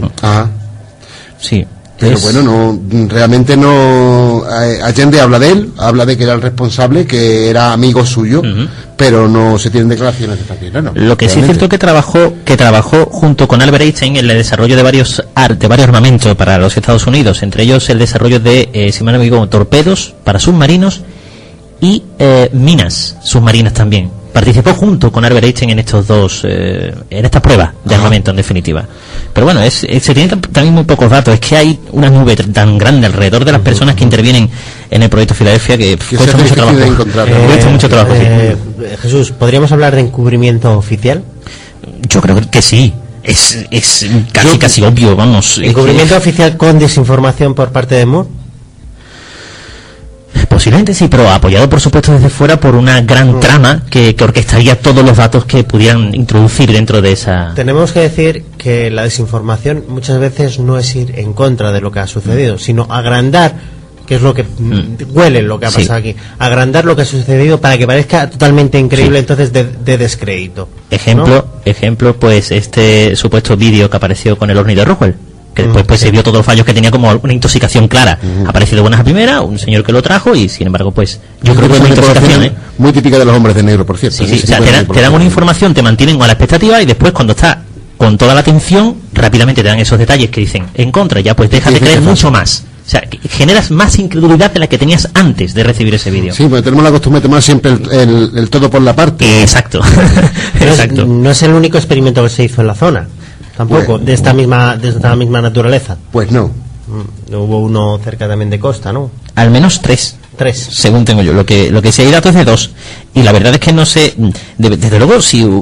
Sí. Pero realmente no. Allende habla de él, habla de que era el responsable, que era amigo suyo, pero no se tienen declaraciones de Franklin Reno. Lo que sí es cierto que trabajó junto con Albert Einstein en el desarrollo de varios armamentos para los Estados Unidos, entre ellos el desarrollo de, si mal no me equivoco, torpedos para submarinos y minas submarinas también. Participó junto con Albert Einstein en estos dos, en estas pruebas de armamento, en definitiva. Pero bueno, se tienen también muy pocos datos. Es que hay una nube tan grande alrededor de las personas que intervienen en el proyecto Filadelfia que cuesta mucho trabajo. Cuesta mucho trabajo. Jesús, ¿podríamos hablar de encubrimiento oficial? Yo creo que sí. Es casi obvio, vamos. ¿Encubrimiento oficial con desinformación por parte de Moore? Posiblemente sí, pero apoyado por supuesto desde fuera por una gran trama que orquestaría todos los datos que pudieran introducir dentro de esa... Tenemos que decir que la desinformación muchas veces no es ir en contra de lo que ha sucedido, sino agrandar, que es lo que huele lo que ha pasado aquí, agrandar lo que ha sucedido para que parezca totalmente increíble, entonces de descrédito. Ejemplo, pues este supuesto vídeo que apareció con el ovni de Roswell, que después pues se vio todos los fallos que tenía como una intoxicación clara. Ha aparecido buenas a primera, un señor que lo trajo y sin embargo pues yo creo que es una intoxicación muy típica de los hombres de negro, por cierto. Sí, o sea, te dan una información, te mantienen a la expectativa y después cuando está con toda la atención rápidamente te dan esos detalles que dicen en contra, ya pues dejas de creer mucho más. O sea, generas más incredulidad de la que tenías antes de recibir ese vídeo. Sí, porque tenemos la costumbre de tomar siempre el todo por la parte. Exacto. Exacto. No es el único experimento que se hizo en la zona. Tampoco, pues, de esta misma naturaleza. Pues no. Hubo uno cerca también de costa, ¿no? Al menos tres, según tengo yo. Lo que sí hay datos de 2. Y la verdad es que no sé, desde luego, si hubo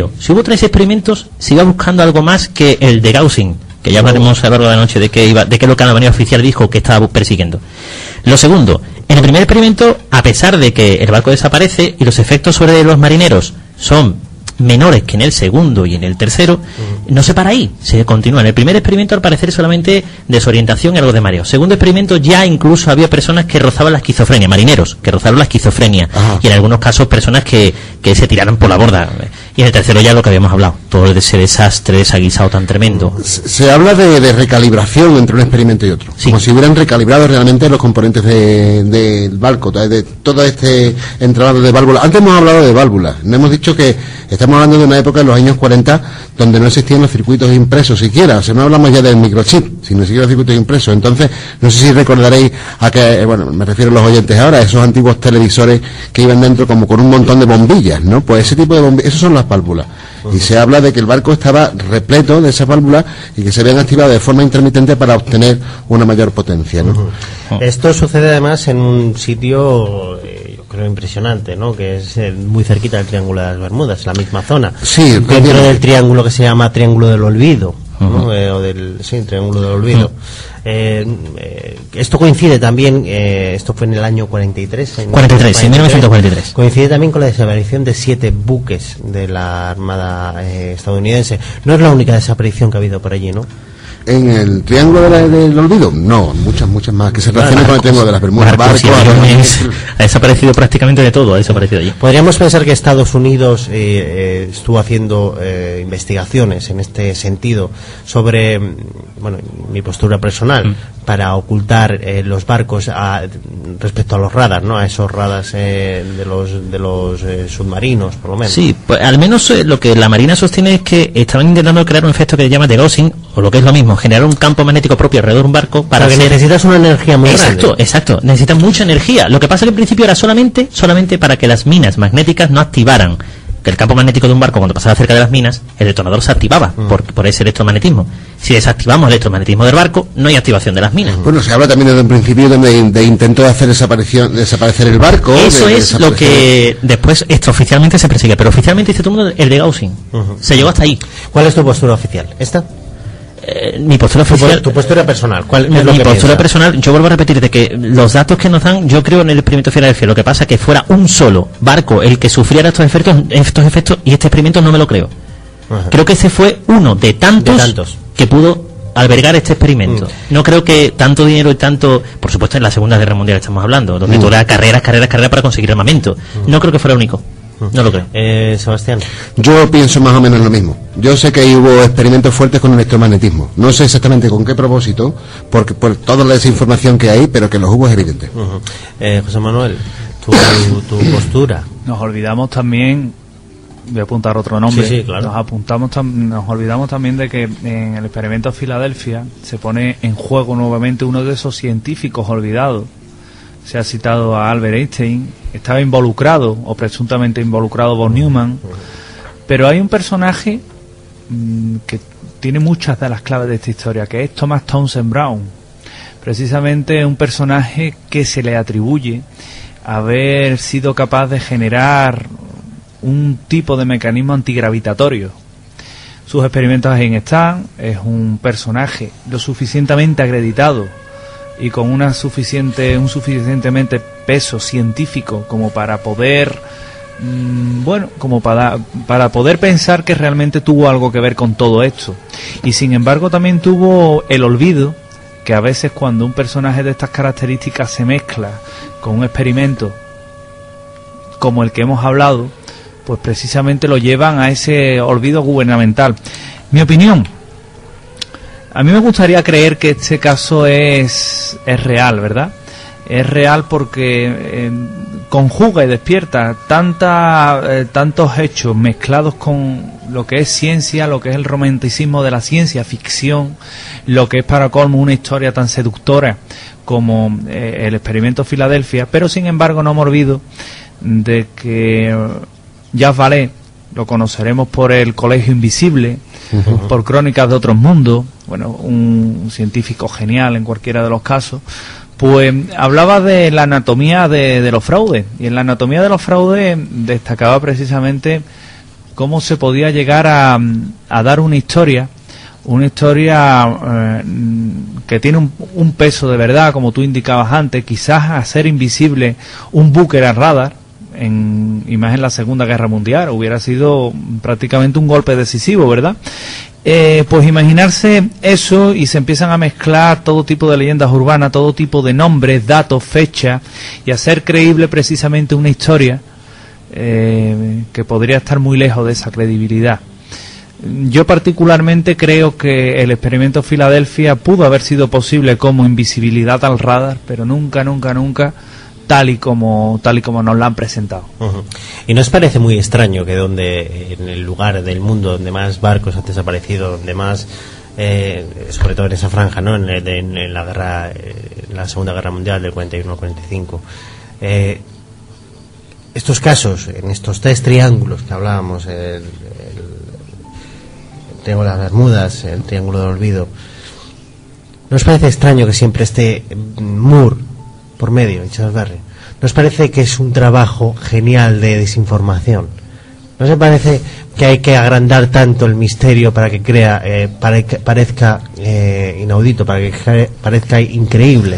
3 experimentos, se iba buscando algo más que el de Gaussian, que ya hablaremos a lo largo de la noche de qué es lo que la manera oficial dijo que estaba persiguiendo. Lo segundo, en el primer experimento, a pesar de que el barco desaparece y los efectos sobre los marineros son menores que en el segundo y en el tercero, no se para ahí, se continúa. En el primer experimento al parecer solamente desorientación y algo de mareo. Segundo experimento ya incluso había personas que rozaban la esquizofrenia, marineros que rozaron la esquizofrenia. Ajá. Y en algunos casos personas que se tiraron por la borda. Y en el tercero ya lo que habíamos hablado, todo ese desastre, ese aguisado tan tremendo. Se habla de recalibración entre un experimento y otro, como si hubieran recalibrado realmente los componentes del barco, de todo este entramado de válvulas. Antes hemos hablado de válvulas, no hemos dicho que estamos hablando de una época en los años 40 donde no existían los circuitos impresos siquiera, o sea, no hablamos ya del microchip, sino siquiera los circuitos impresos. Entonces, no sé si recordaréis me refiero a los oyentes ahora, esos antiguos televisores que iban dentro como con un montón de bombillas, ¿no? Pues ese tipo de bombillas, esos son las válvulas. Y se habla de que el barco estaba repleto de esas válvulas y que se habían activado de forma intermitente para obtener una mayor potencia, ¿no? Esto sucede además en un sitio creo impresionante, ¿no? Que es muy cerquita del Triángulo de las Bermudas, la misma zona. Sí, dentro del triángulo que se llama Triángulo del Olvido, ¿no? Triángulo del Olvido. Esto coincide también, esto fue en el año 43. En 1943. Coincide también con la desaparición de 7 buques de la Armada estadounidense. No es la única desaparición que ha habido por allí, ¿no? En el Triángulo del Olvido, no, muchas más que se relacionan con el Triángulo de las Bermudas. Ha desaparecido prácticamente de todo, ha desaparecido allí. Podríamos pensar que Estados Unidos estuvo haciendo investigaciones en este sentido sobre, mi postura personal, para ocultar los barcos respecto a los radars, ¿no? A esos radars de los submarinos, por lo menos. Sí, pues al menos lo que la Marina sostiene es que estaban intentando crear un efecto que se llama de Gaussian, o lo que es lo mismo, generar un campo magnético propio alrededor de un barco para que necesitas una energía muy grande. Exacto, necesitas mucha energía. Lo que pasa es que al principio era solamente para que las minas magnéticas no activaran, que el campo magnético de un barco cuando pasaba cerca de las minas, el detonador se activaba por ese electromagnetismo. Si desactivamos el electromagnetismo del barco, no hay activación de las minas. Bueno, se habla también desde un principio de intento de hacer desaparecer el barco. Eso es lo que después extraoficialmente se persigue, pero oficialmente dice todo el mundo el de Gaussian. Se llegó hasta ahí. ¿Cuál es tu postura oficial? ¿Esta? Mi postura oficial, tu postura personal, ¿cuál es mi postura personal? Yo vuelvo a repetir de que los datos que nos dan, yo creo en el experimento Filadelfia. Lo que pasa es que fuera un solo barco el que sufriera estos efectos y este experimento no me lo creo. Ajá. Creo que ese fue uno de tantos que pudo albergar este experimento. No creo que tanto dinero y tanto, por supuesto en la Segunda Guerra Mundial estamos hablando, donde todo era carreras para conseguir armamento. No creo que fuera único. No lo creo. Sebastián. Yo pienso más o menos lo mismo. Yo sé que hubo experimentos fuertes con el electromagnetismo. No sé exactamente con qué propósito, porque por toda la desinformación que hay, pero que los hubo es evidente. José Manuel, tu postura. Nos olvidamos también, voy a apuntar otro nombre. Sí, claro. Nos olvidamos también de que en el experimento Filadelfia se pone en juego nuevamente uno de esos científicos olvidados. Se ha citado a Albert Einstein, estaba involucrado o presuntamente involucrado von Neumann, pero hay un personaje que tiene muchas de las claves de esta historia, que es Thomas Townsend Brown. Precisamente un personaje que se le atribuye haber sido capaz de generar un tipo de mecanismo antigravitatorio. Sus experimentos ahí están, es un personaje lo suficientemente acreditado y con un suficientemente peso científico como para poder para poder pensar que realmente tuvo algo que ver con todo esto. Y sin embargo también tuvo el olvido, que a veces cuando un personaje de estas características se mezcla con un experimento como el que hemos hablado, pues precisamente lo llevan a ese olvido gubernamental. Mi opinión: a mí me gustaría creer que este caso es real, ¿verdad? Es real porque conjuga y despierta tantos hechos mezclados con lo que es ciencia, lo que es el romanticismo de la ciencia ficción, lo que es para colmo una historia tan seductora como el experimento Filadelfia, pero sin embargo no me olvido de que Jacques Vallée lo conoceremos por El Colegio Invisible, por Crónicas de Otros Mundos, bueno, un científico genial en cualquiera de los casos, pues hablaba de la anatomía de los fraudes, y en la anatomía de los fraudes destacaba precisamente cómo se podía llegar a dar una historia que tiene un peso de verdad, como tú indicabas antes, quizás hacer invisible un búnker a radar, y más en la Segunda Guerra Mundial, hubiera sido prácticamente un golpe decisivo, ¿verdad? Pues imaginarse eso, y se empiezan a mezclar todo tipo de leyendas urbanas, todo tipo de nombres, datos, fechas, y hacer creíble precisamente una historia que podría estar muy lejos de esa credibilidad. Yo particularmente creo que el experimento Filadelfia pudo haber sido posible como invisibilidad al radar, pero nunca tal y como nos la han presentado. ¿Y no os parece muy extraño que en el lugar del mundo donde más barcos han desaparecido, donde más, sobre todo en esa franja, ¿no? en la guerra, en la Segunda Guerra Mundial del 41 al 45, estos casos, en estos tres triángulos que hablábamos, el Triángulo de las Bermudas, el Triángulo del Olvido, ¿no os parece extraño que siempre esté Moore por medio, Chansberry? ¿Nos parece que es un trabajo genial de desinformación? ¿No se parece que hay que agrandar tanto el misterio para que parezca inaudito, para que parezca increíble?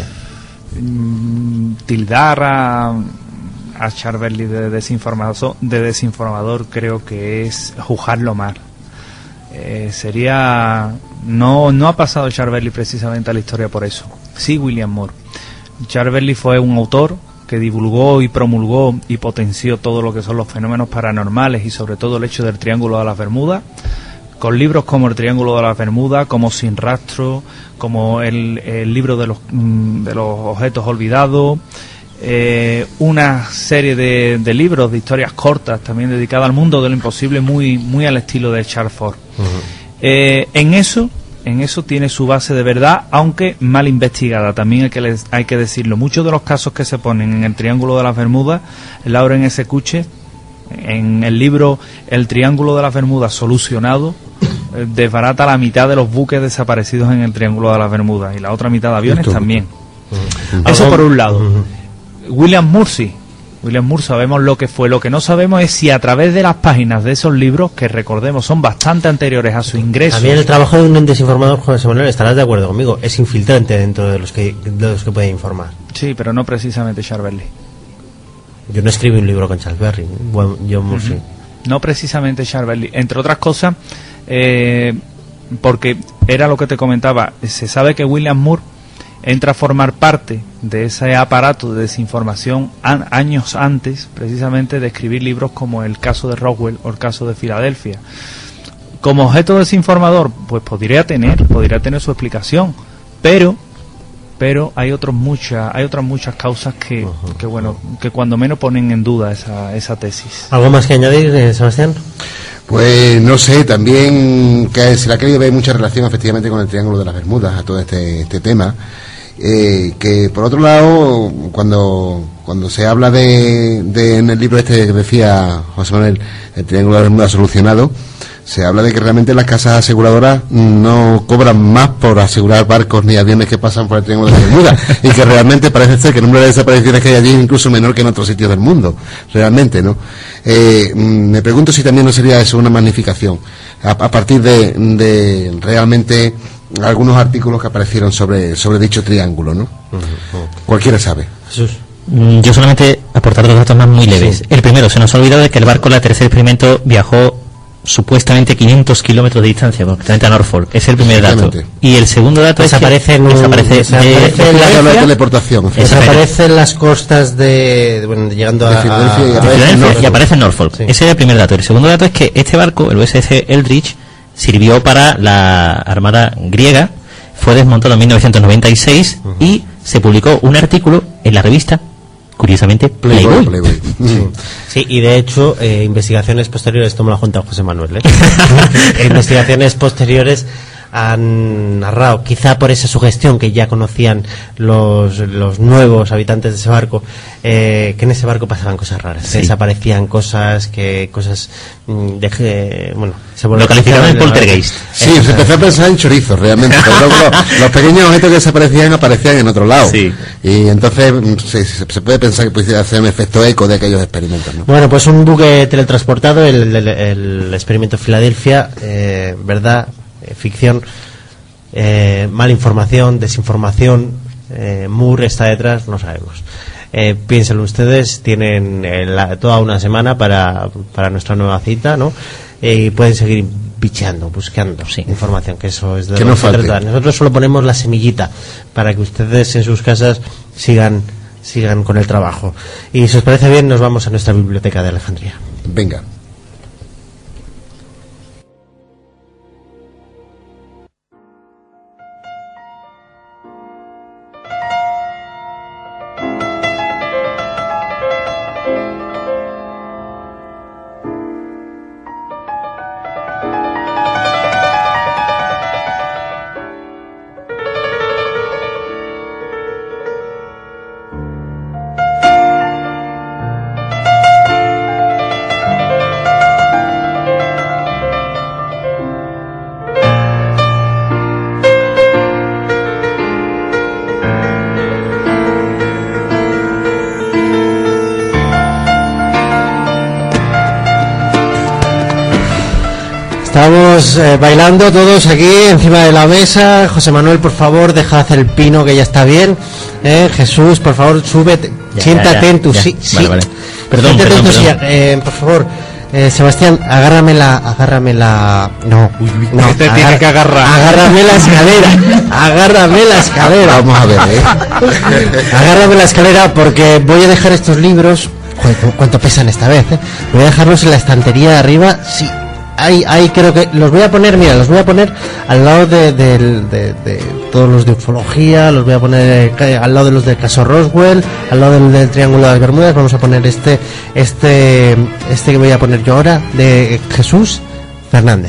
Tildar a Chansberry de desinformador creo que es juzgarlo mal. No ha pasado Chansberry precisamente a la historia por eso. Sí, William Moore. Chansberry fue un autor que divulgó y promulgó y potenció todo lo que son los fenómenos paranormales, y sobre todo el hecho del Triángulo de las Bermudas, con libros como el Triángulo de las Bermudas, como Sin Rastro, como el libro de los objetos olvidados, una serie de libros, de historias cortas también dedicadas al mundo de lo imposible, muy al estilo de Charles Fort. En eso tiene su base de verdad, aunque mal investigada, también hay que decirlo. Muchos de los casos que se ponen en el Triángulo de las Bermudas, Lauren S. Kuche, en el libro El Triángulo de las Bermudas solucionado, desbarata la mitad de los buques desaparecidos en el Triángulo de las Bermudas, y la otra mitad de aviones también. Eso por un lado. William Moore sabemos lo que fue. Lo que no sabemos es si a través de las páginas de esos libros, que recordemos son bastante anteriores a su ingreso. También el trabajo de un desinformador, José Manuel, estarás de acuerdo conmigo, es infiltrante dentro de los que puede informar. Sí, pero no precisamente Chansberry. Yo no escribí un libro con Chansberry, no precisamente Chansberry, entre otras cosas, porque era lo que te comentaba. Se sabe que William Moore entra a formar parte de ese aparato de desinformación años antes, precisamente, de escribir libros como el caso de Roswell o el caso de Filadelfia. Como objeto desinformador, pues podría tener su explicación, pero hay otras muchas causas que cuando menos ponen en duda esa tesis. ¿Algo más que añadir, Sebastián? Pues no sé, también que se le ha querido ver mucha relación efectivamente con el Triángulo de las Bermudas, a todo este tema. Que por otro lado, cuando se habla en el libro este que decía José Manuel, el Triángulo de las Bermudas solucionado, se habla de que realmente las casas aseguradoras no cobran más por asegurar barcos ni aviones que pasan por el Triángulo de las Bermudas, y que realmente parece ser que el número de desapariciones que hay allí es incluso menor que en otros sitios del mundo, realmente, ¿no? Me pregunto si también no sería eso una magnificación, a partir de realmente algunos artículos que aparecieron sobre dicho triángulo, ¿no? Cualquiera sabe. Jesús. Yo solamente aportar 2 datos más muy leves. Sí. El primero, se nos ha olvidado de que el barco, la tercer experimento, viajó supuestamente 500 kilómetros de distancia, concretamente a Norfolk. Es el primer dato. Y el segundo dato desaparece es que desaparece la teleportación. Desaparece en las costas llegando a Filadelfia y aparece en Norfolk. Sí. Ese es el primer dato. El segundo dato es que este barco, el USS Eldridge, sirvió para la Armada griega, fue desmontado en 1996 y se publicó un artículo en la revista, curiosamente, Playboy. Sí, y de hecho, investigaciones posteriores, esto me lo ha contado José Manuel, investigaciones posteriores han narrado, quizá por esa sugestión que ya conocían los nuevos habitantes de ese barco, que en ese barco pasaban cosas raras, sí. Desaparecían cosas, lo calificaron en poltergeist. Sí, se empezó a pensar en chorizos realmente, pero luego los pequeños objetos que desaparecían aparecían en otro lado, sí. Y entonces se puede pensar que pudiera hacer un efecto eco de aquellos experimentos, ¿no? Bueno, pues un buque teletransportado, el experimento Filadelfia, verdad, ficción, mala información, desinformación, Moore está detrás, no sabemos. Piénsenlo ustedes, tienen toda una semana para nuestra nueva cita, ¿no? Y pueden seguir bicheando, buscando información, que eso es de lo que se trata. Nosotros solo ponemos la semillita para que ustedes en sus casas sigan con el trabajo. Y si os parece bien, nos vamos a nuestra biblioteca de Alejandría. Venga. Estamos bailando todos aquí encima de la mesa. José Manuel, por favor, dejad el pino que ya está bien. Jesús, por favor, súbete, siéntate en tu silla. Vale. Perdón. Por favor, Sebastián, agárrame la. No, te tiene que agarrar. Agárrame la escalera. Vamos a ver, Agárrame la escalera porque voy a dejar estos libros. Joder, ¿cuánto pesan esta vez? Voy a dejarlos en la estantería de arriba. Sí. Ahí creo que los voy a poner al lado de todos los de ufología, los voy a poner al lado de los del caso Roswell, al lado del Triángulo de las Bermudas. Vamos a poner este que voy a poner yo ahora, de Jesús Hernández,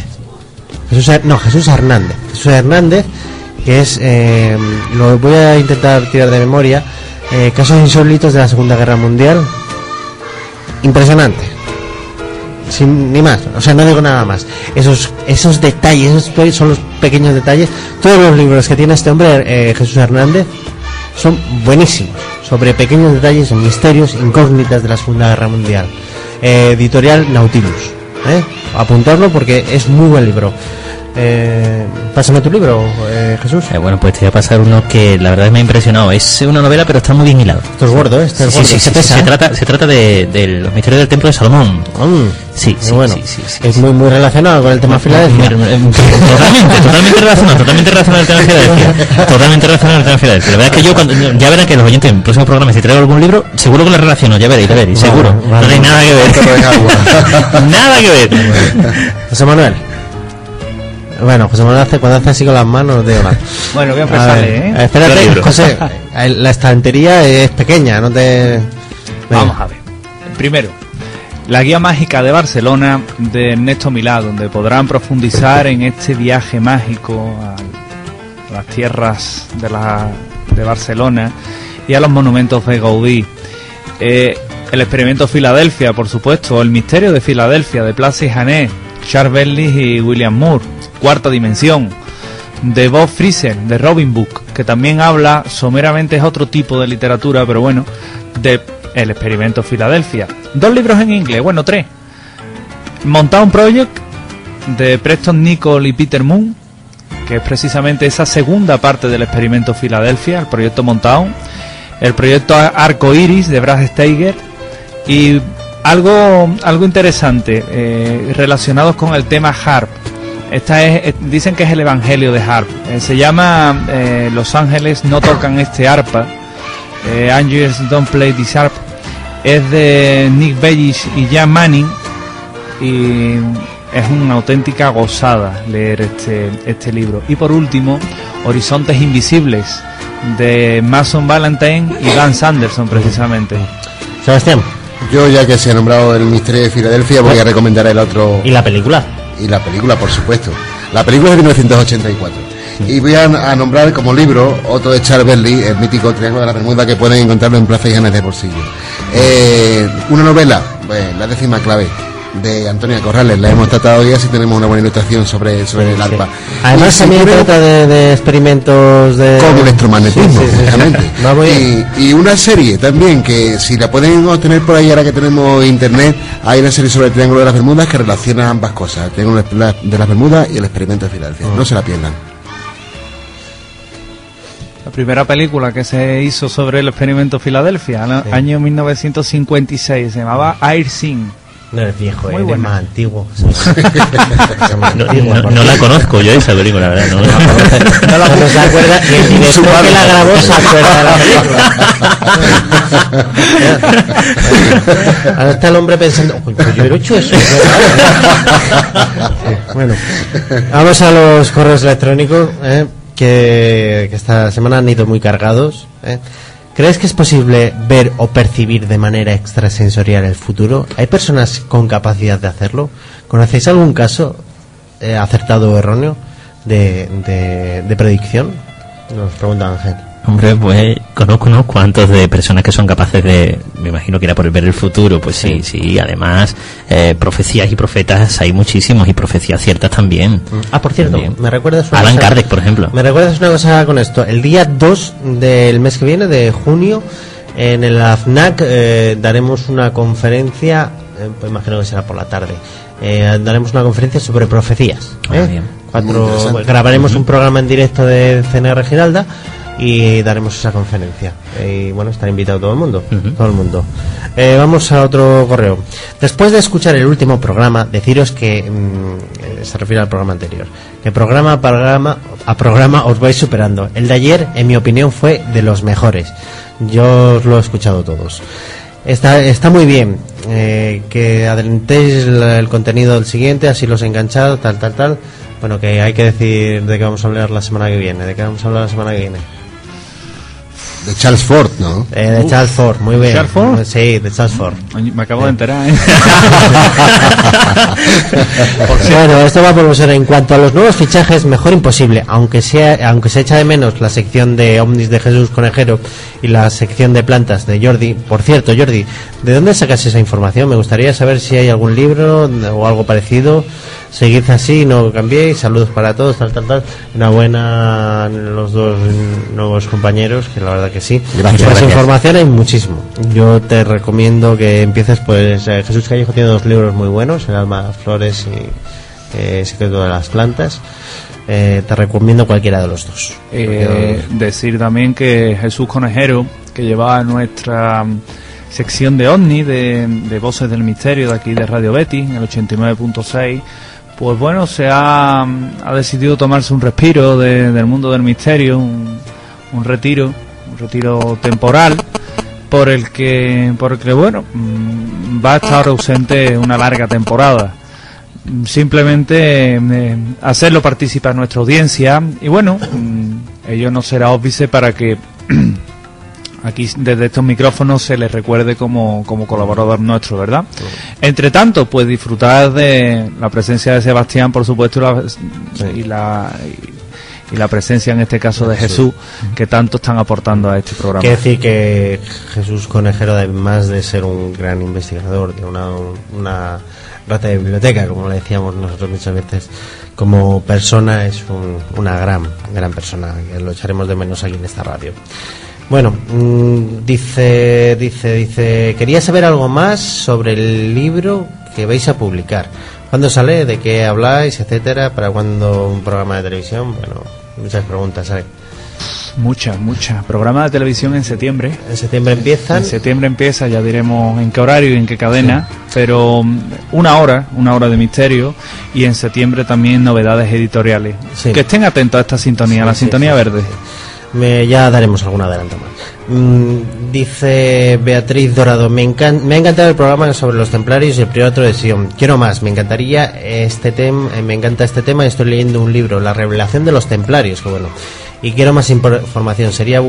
que es, lo voy a intentar tirar de memoria, casos insólitos de la Segunda Guerra Mundial. Impresionante. Sin ni más, o sea, no digo nada más. Esos detalles, esos son los pequeños detalles. Todos los libros que tiene este hombre, Jesús Hernández, son buenísimos, sobre pequeños detalles, misterios, incógnitas de la Segunda Guerra Mundial. Editorial Nautilus, apuntarlo porque es muy buen libro. Pásame tu libro, Jesús. Bueno, pues te voy a pasar uno que la verdad me ha impresionado. Es una novela, pero está muy bien hilado. Esto es gordo, Sí, se trata de los misterios del Templo de Salomón. Sí. Es muy relacionado con el tema Filadelfia. Totalmente relacionado con el tema Filadelfia. La verdad es que yo, ya verán que los oyentes en el próximo programa, si traigo algún libro, seguro que lo relaciono, ya veréis, seguro. No hay nada que ver. Nada que ver. José Manuel. Bueno, José Manuel cuando hace así con las manos, no te digo nada. Bueno, voy a empezarle, Espérate, José, la estantería es pequeña, no te... Vamos a ver. Primero, la guía mágica de Barcelona, de Ernesto Milá, donde podrán profundizar en este viaje mágico a las tierras de Barcelona y a los monumentos de Gaudí. El experimento Filadelfia, por supuesto, el misterio de Filadelfia, de Place y Janet, Charles Berlitz y William Moore. Cuarta dimensión, de Bob Fraser, de Robin Book, que también habla, someramente es otro tipo de literatura, pero bueno, de El experimento Filadelfia. 2 libros en inglés, 3. Montown Project, de Preston Nichol y Peter Moon, que es precisamente esa segunda parte del experimento Filadelfia, el proyecto Montauk, el proyecto Arco Iris de Brad Steiger, y algo interesante relacionados con el tema Harp. Dicen que es el evangelio de Harp. Se llama Los ángeles no tocan este arpa. Angels don't play this harp. Es de Nick Bellish y Jan Manning, y es una auténtica gozada leer este libro. Y por último, Horizontes Invisibles de Mason Valentine y Dan Sanderson, precisamente. Sebastián. Yo, ya que se ha nombrado el misterio de Filadelfia, voy a recomendar el otro. ¿Y la película? Y la película, por supuesto. La película es de 1984. Y voy a nombrar como libro otro de Charles Berley, el mítico Triángulo de la Bermuda, que pueden encontrarlo en Plaza y Janes de Bolsillo. Una novela, La décima clave, de Antonia Corrales. La hemos tratado hoy, así tenemos una buena ilustración sobre el arpa. Además, también trata de experimentos de... con electromagnetismo, exactamente. Y una serie también, que si la pueden obtener por ahí, ahora que tenemos internet, hay una serie sobre el Triángulo de las Bermudas que relaciona ambas cosas, el Triángulo de las Bermudas y el experimento de Filadelfia. No se la pierdan. La primera película que se hizo sobre el experimento Filadelfia, año 1956, se llamaba Air Sin. No eres viejo, eres buena. más antiguo. No la conozco yo esa película, la verdad. No la se acuerda, y el director que la grabó se acuerda de la película. Ahora está el hombre pensando, pues yo he hecho eso. Bueno, vamos a los correos electrónicos, que esta semana han ido muy cargados. ¿Crees que es posible ver o percibir de manera extrasensorial el futuro? ¿Hay personas con capacidad de hacerlo? ¿Conocéis algún caso acertado o erróneo de predicción? Nos pregunta Ángel. Hombre, pues conozco unos cuantos de personas que son capaces de, me imagino que era por ver el futuro, pues sí, además profecías y profetas hay muchísimos, y profecías ciertas también. Por cierto, también. ¿Me recuerdas una Alan cosa? Kardec, por ejemplo. ¿Me recuerdas una cosa con esto? El día 2 del mes que viene, de junio, en el AFNAC daremos una conferencia, pues imagino que será por la tarde, daremos una conferencia sobre profecías. Grabaremos un programa en directo de CNR Giralda y daremos esa conferencia, y bueno, estará invitado todo el mundo. Todo el mundo. Vamos a otro correo. Después de escuchar el último programa, deciros que se refiere al programa anterior, que programa a programa os vais superando. El de ayer, en mi opinión, fue de los mejores. Yo os lo he escuchado todos. Está muy bien que adelantéis el contenido del siguiente, así los he enganchado, tal. Bueno, que hay que decir de qué vamos a hablar la semana que viene. De Charles Ford, ¿no? De Charles Ford, muy bien. ¿Charles Ford? Sí, de Charles Ford. Me acabo de enterar, Bueno, esto va a profesor. En cuanto a los nuevos fichajes, mejor imposible. Aunque se echa de menos la sección de ovnis de Jesús Conejero y la sección de plantas de Jordi. Por cierto, Jordi, ¿de dónde sacas esa información? Me gustaría saber si hay algún libro o algo parecido. Seguid así, no cambiéis. Saludos para todos, tal. Enhorabuena a los dos nuevos compañeros, que la verdad que sí. Gracias. Información hay muchísimo. Yo te recomiendo que empieces, pues Jesús Callejo tiene 2 libros muy buenos, El alma, flores y Secreto de las plantas. Te recomiendo cualquiera de los dos. Decir también que Jesús Conejero, que llevaba nuestra sección de OVNI, de Voces del Misterio, de aquí de Radio Betis, en el 89.6, pues bueno, se ha decidido tomarse un respiro del mundo del misterio, un retiro temporal, por el que bueno, va a estar ausente una larga temporada. Simplemente hacerlo participar a nuestra audiencia, y bueno, ello no será óbice para que aquí desde estos micrófonos se les recuerde como colaborador nuestro, ¿verdad? Entre tanto, pues disfrutar de la presencia de Sebastián, por supuesto, y la presencia en este caso de Jesús, que tanto están aportando a este programa. Quiere decir que Jesús Conejero, además de ser un gran investigador, de una rata de biblioteca, como le decíamos nosotros muchas veces, como persona es una gran persona, que lo echaremos de menos aquí en esta radio. Bueno, dice, quería saber algo más sobre el libro que vais a publicar. ¿Cuándo sale? ¿De qué habláis? Etcétera. ¿Para cuándo un programa de televisión? Bueno, muchas preguntas, ¿sabes? Muchas. Programa de televisión en septiembre. ¿En septiembre empiezan? En septiembre empieza, ya diremos en qué horario y en qué cadena, sí. Pero una hora de misterio, y en septiembre también novedades editoriales. Sí. Que estén atentos a esta sintonía, sí, la sintonía verde. Ya daremos algún adelanto más. Dice Beatriz Dorado, me ha encantado el programa sobre los templarios y el priorato de Sion. Quiero más, me encanta este tema y estoy leyendo un libro, La revelación de los templarios, que bueno. Y quiero más información. Se ha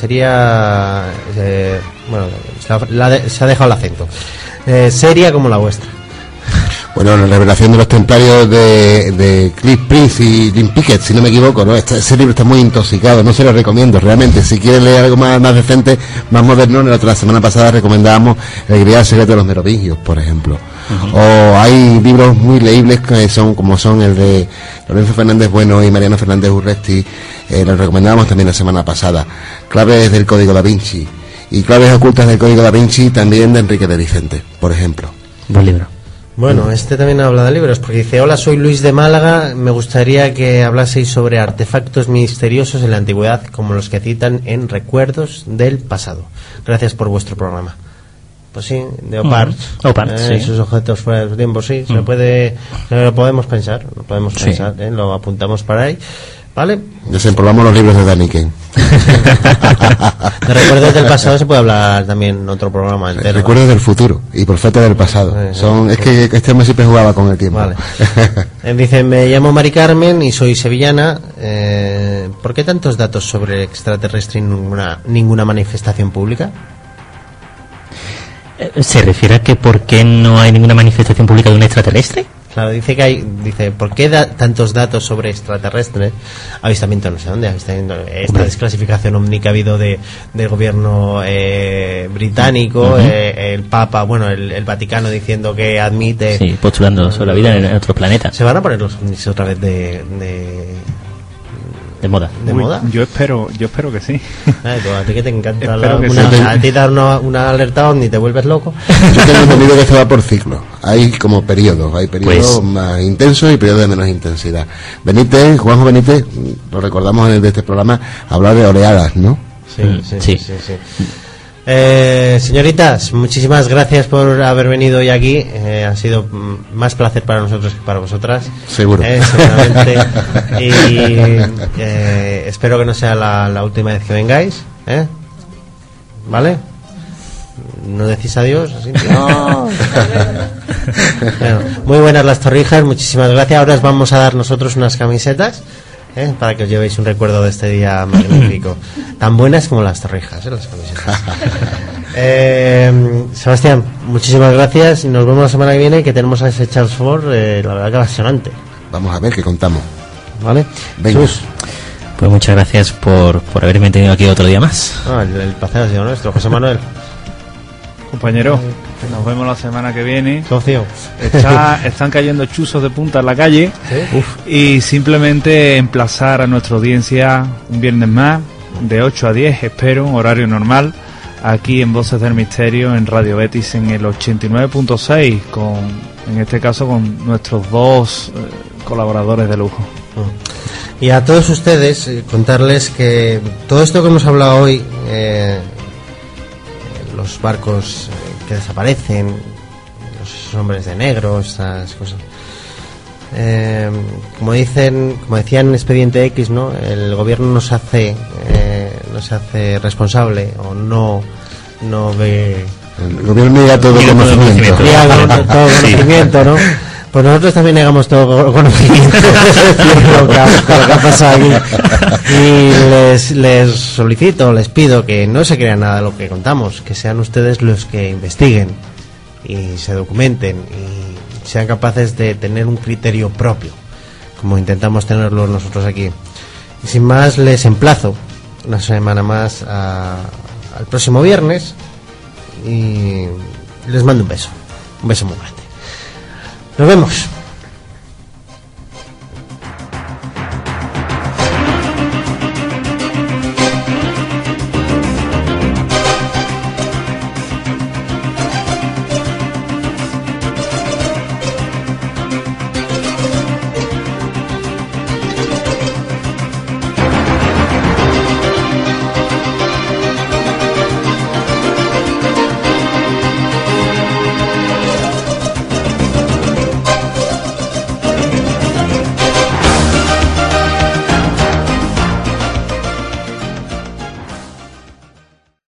dejado el acento. Seria como la vuestra. Bueno, la revelación de los templarios de Cliff Prince y Jim Pickett, si no me equivoco, ¿no? Ese libro está muy intoxicado, no se lo recomiendo realmente. Si quieren leer algo más decente, más moderno, la semana pasada recomendábamos El Grial Secreto de los Merovingios, por ejemplo. Uh-huh. O hay libros muy leíbles que son el de Lorenzo Fernández Bueno y Mariano Fernández Urresti, los recomendábamos también la semana pasada. Claves del Código Da Vinci y Claves ocultas del Código Da Vinci, también de Enrique de Vicente, por ejemplo. Buen libro. Bueno, este también habla de libros, porque dice: hola, soy Luis de Málaga, me gustaría que hablaseis sobre artefactos misteriosos en la antigüedad, como los que citan en Recuerdos del Pasado. Gracias por vuestro programa. Pues sí, de Opart, sí. Esos objetos fuera de su tiempo, sí, lo podemos pensar, lo apuntamos para ahí, ¿vale? Desempolvamos los libros de Daniken. De Recuerdos del Pasado se puede hablar también en otro programa entero. Recuerdos del futuro y Profetas del pasado. Es que este hombre siempre jugaba con el tiempo. Vale. Dice: me llamo Mari Carmen y soy sevillana. ¿Por qué tantos datos sobre extraterrestre y ninguna manifestación pública? ¿Se refiere a que por qué no hay ninguna manifestación pública de un extraterrestre? Claro, dice, ¿por qué tantos datos sobre extraterrestres? Avistamiento no sé dónde, esta desclasificación ovni que ha habido del gobierno británico, el Papa, el Vaticano diciendo que admite... Sí, postulando sobre la vida en otro planeta. ¿Se van a poner los ovnis otra vez de moda? ¿De moda? Yo espero que sí. A ti que te encanta a ti dar una alerta ovni te vuelves loco. Yo tengo entendido que esto va por ciclo. Hay como periodos, más intensos y periodos de menos intensidad. Juanjo Benítez, lo recordamos en este programa, hablar de oleadas, ¿no? Sí. Señoritas, muchísimas gracias por haber venido hoy aquí. Ha sido más placer para nosotros que para vosotras. Seguro. Seguramente. Y espero que no sea la última vez que vengáis. ¿Vale? ¿No decís adiós? No. Bueno, muy buenas las torrijas, muchísimas gracias. Ahora os vamos a dar nosotros unas camisetas. Para que os llevéis un recuerdo de este día magnífico. Tan buenas como las torrijas, las camisetas. Sebastián, muchísimas gracias. Nos vemos la semana que viene, que tenemos a ese Charles Ford, la verdad que apasionante. Vamos a ver qué contamos. ¿Vale? Venga. Pues muchas gracias por haberme tenido aquí otro día más. El placer ha sido nuestro, José Manuel. Compañero, nos vemos la semana que viene. Socio. Están cayendo chuzos de punta en la calle. ¿Sí? Y simplemente emplazar a nuestra audiencia un viernes más, de 8 a 10, espero, un horario normal, aquí en Voces del Misterio, en Radio Betis, en el 89.6, en este caso con nuestros dos colaboradores de lujo. Y a todos ustedes, contarles que todo esto que hemos hablado hoy... los barcos que desaparecen, los hombres de negro, estas cosas, como decían en Expediente X, ¿no? El gobierno no se hace responsable, o no ve. El gobierno niega todo conocimiento. Niega todo conocimiento, ¿no? Pues nosotros también negamos todo conocimiento de lo que ha pasado aquí. Y les solicito, les pido que no se crean nada de lo que contamos, que sean ustedes los que investiguen y se documenten y sean capaces de tener un criterio propio, como intentamos tenerlo nosotros aquí. Y sin más, les emplazo una semana más al próximo viernes y les mando un beso muy grande. Nos vemos.